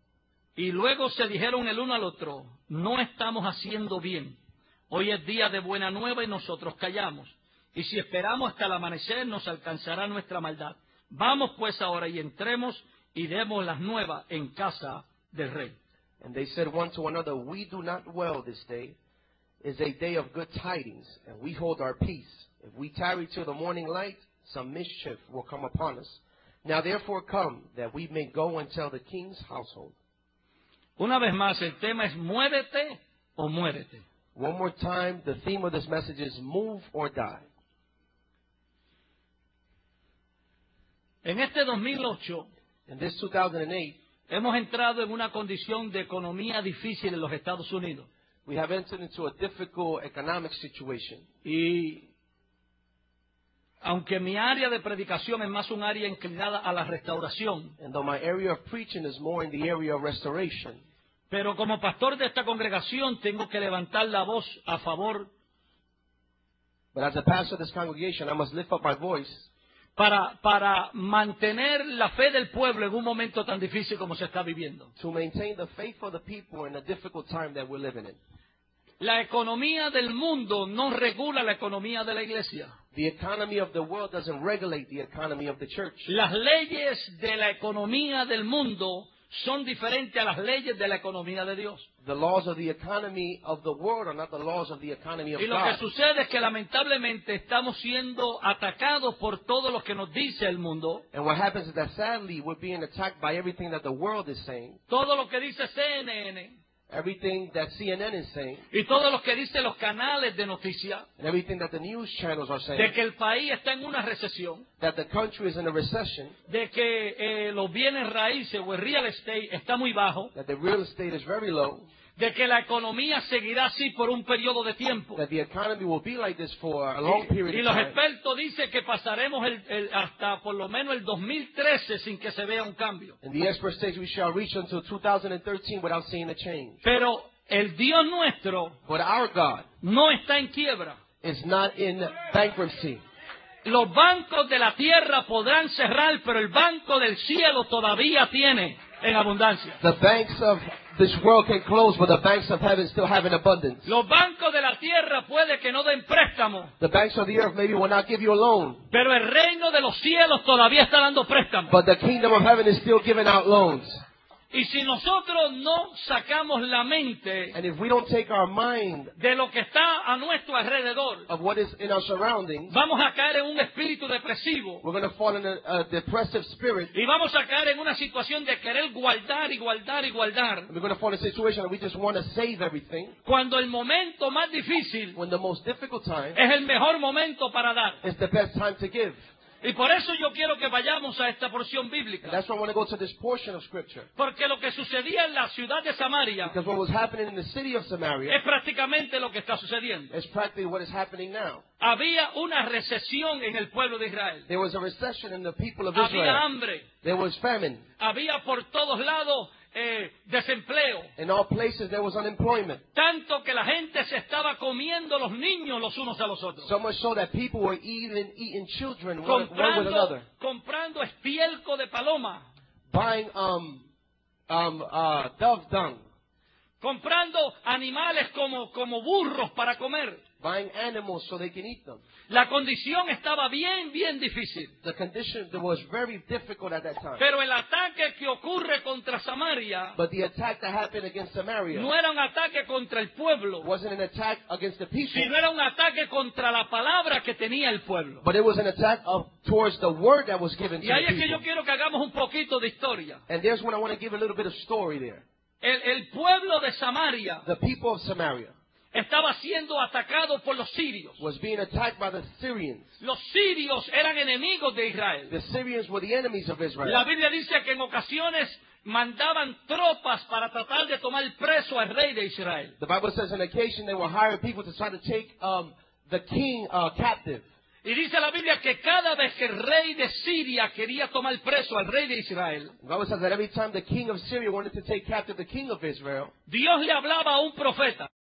Y luego se dijeron el uno al otro, no estamos haciendo bien. Hoy es día de buena nueva y nosotros callamos. Y si esperamos hasta el amanecer, nos alcanzará nuestra maldad. Vamos pues ahora y entremos y demos las nuevas en casa del rey. And they said one to another, We do not well this day. Is a day of good tidings, and we hold our peace. If we tarry till the morning light, some mischief will come upon us. Now therefore come, that we may go and tell the king's household. Una vez más, el tema es muévete o muérete. One more time, the theme of this message is move or die. En este 2008, In this 2008, hemos entrado en una condición de economía difícil en los Estados Unidos. We have entered into a difficult economic situation. Y aunque mi área de predicación es más un área inclinada a la restauración, And though my area of preaching is more in the area of restoration, pero como pastor de esta congregación tengo que levantar la voz a favor but as a pastor of this congregation, I must lift up my voice para mantener la fe del pueblo en un momento tan difícil como se está viviendo. to maintain the faith of the people in a difficult time that we're living in. La economía del mundo no regula la economía de la iglesia. The economy of the world doesn't regulate the economy of the church. Las leyes de la economía del mundo son diferentes a las leyes de la economía de Dios. The laws of the economy of the world are not the laws of the economy of Y lo que God. sucede es que lamentablemente estamos siendo atacados por todo lo que nos dice el mundo, And what happens is that sadly we're being attacked by everything that the world is saying, todo lo que dice CNN everything that CNN is saying, y todo lo que dicen los canales de noticias, and everything that the news channels are saying, de que el país está en una recesión, that the country is in a recession, de que los bienes raíces o el real estate está muy bajo, that the real estate is very low, de que la economía seguirá así por un periodo de tiempo. that the economy will be like this for a long period Y of los time. expertos dicen que pasaremos hasta por lo menos el 2013 sin que se vea un cambio. And the experts say we shall reach until 2013 without seeing a change. Pero el Dios nuestro But our God no está en quiebra. is not in bankruptcy. Los bancos de la tierra podrán cerrar, pero el banco del cielo todavía tiene en abundancia. The banks of this world can close, but the banks of heaven still have an abundance. Los bancos de la tierra puede que no den préstamo, The banks of the earth maybe will not give you a loan, pero el reino de los cielos todavía está dando préstamo. but the kingdom of heaven is still giving out loans. Y si nosotros no sacamos la mente And if we don't take our mind de lo que está a nuestro alrededor, of what is in our surroundings, vamos a caer en un espíritu depresivo we're going to fall in a depressive spirit. y vamos a caer en una situación de querer guardar y guardar y guardar, We're going to fall in a situation where we just want to save everything, cuando el momento más difícil when the most difficult time es el mejor momento para dar. is the best time to give. Y por eso yo quiero que vayamos a esta porción And bíblica, that's why I want to go to this portion of Scripture. porque lo que sucedía en la ciudad de Samaria Because what was happening in the city of Samaria es prácticamente lo que está sucediendo. is practically what is happening now. Había una recesión en el pueblo de Israel. There was a recession in the people of Había Israel. hambre. There was famine. Había por todos lados desempleo. In all places there was unemployment. Tanto que la gente se estaba comiendo los niños los unos a los otros. So much so that people were eating children one with another. Comprando estiércol de paloma. Buying dove dung. Comprando animales como burros para comer. Buying animals so they can eat them. La condición estaba bien difícil. The condition that was very difficult at that time. Pero el ataque que ocurre contra Samaria But the attack that happened against Samaria no era un ataque contra el pueblo, wasn't an attack against the people, sino era un ataque contra la palabra que tenía el pueblo. but it was an attack towards the word that was given to Y ahí the es que yo people. quiero que hagamos un poquito de historia. And there's when I want to give a little bit of story there. El pueblo de Samaria The people of Samaria estaba siendo atacado por los sirios. was being attacked by the Syrians. Los sirios eran enemigos de Israel. The Syrians were the enemies of Israel. La Biblia dice que en ocasiones mandaban tropas para tratar de tomar preso al rey de Israel. The Bible says on occasion they were hiring people to try to take the king captive. Y dice la Biblia que cada vez que el rey de Siria quería tomar preso al rey de Israel, The Bible says that every time the king of Syria wanted to take captive the king of Israel, Dios le hablaba a un profeta.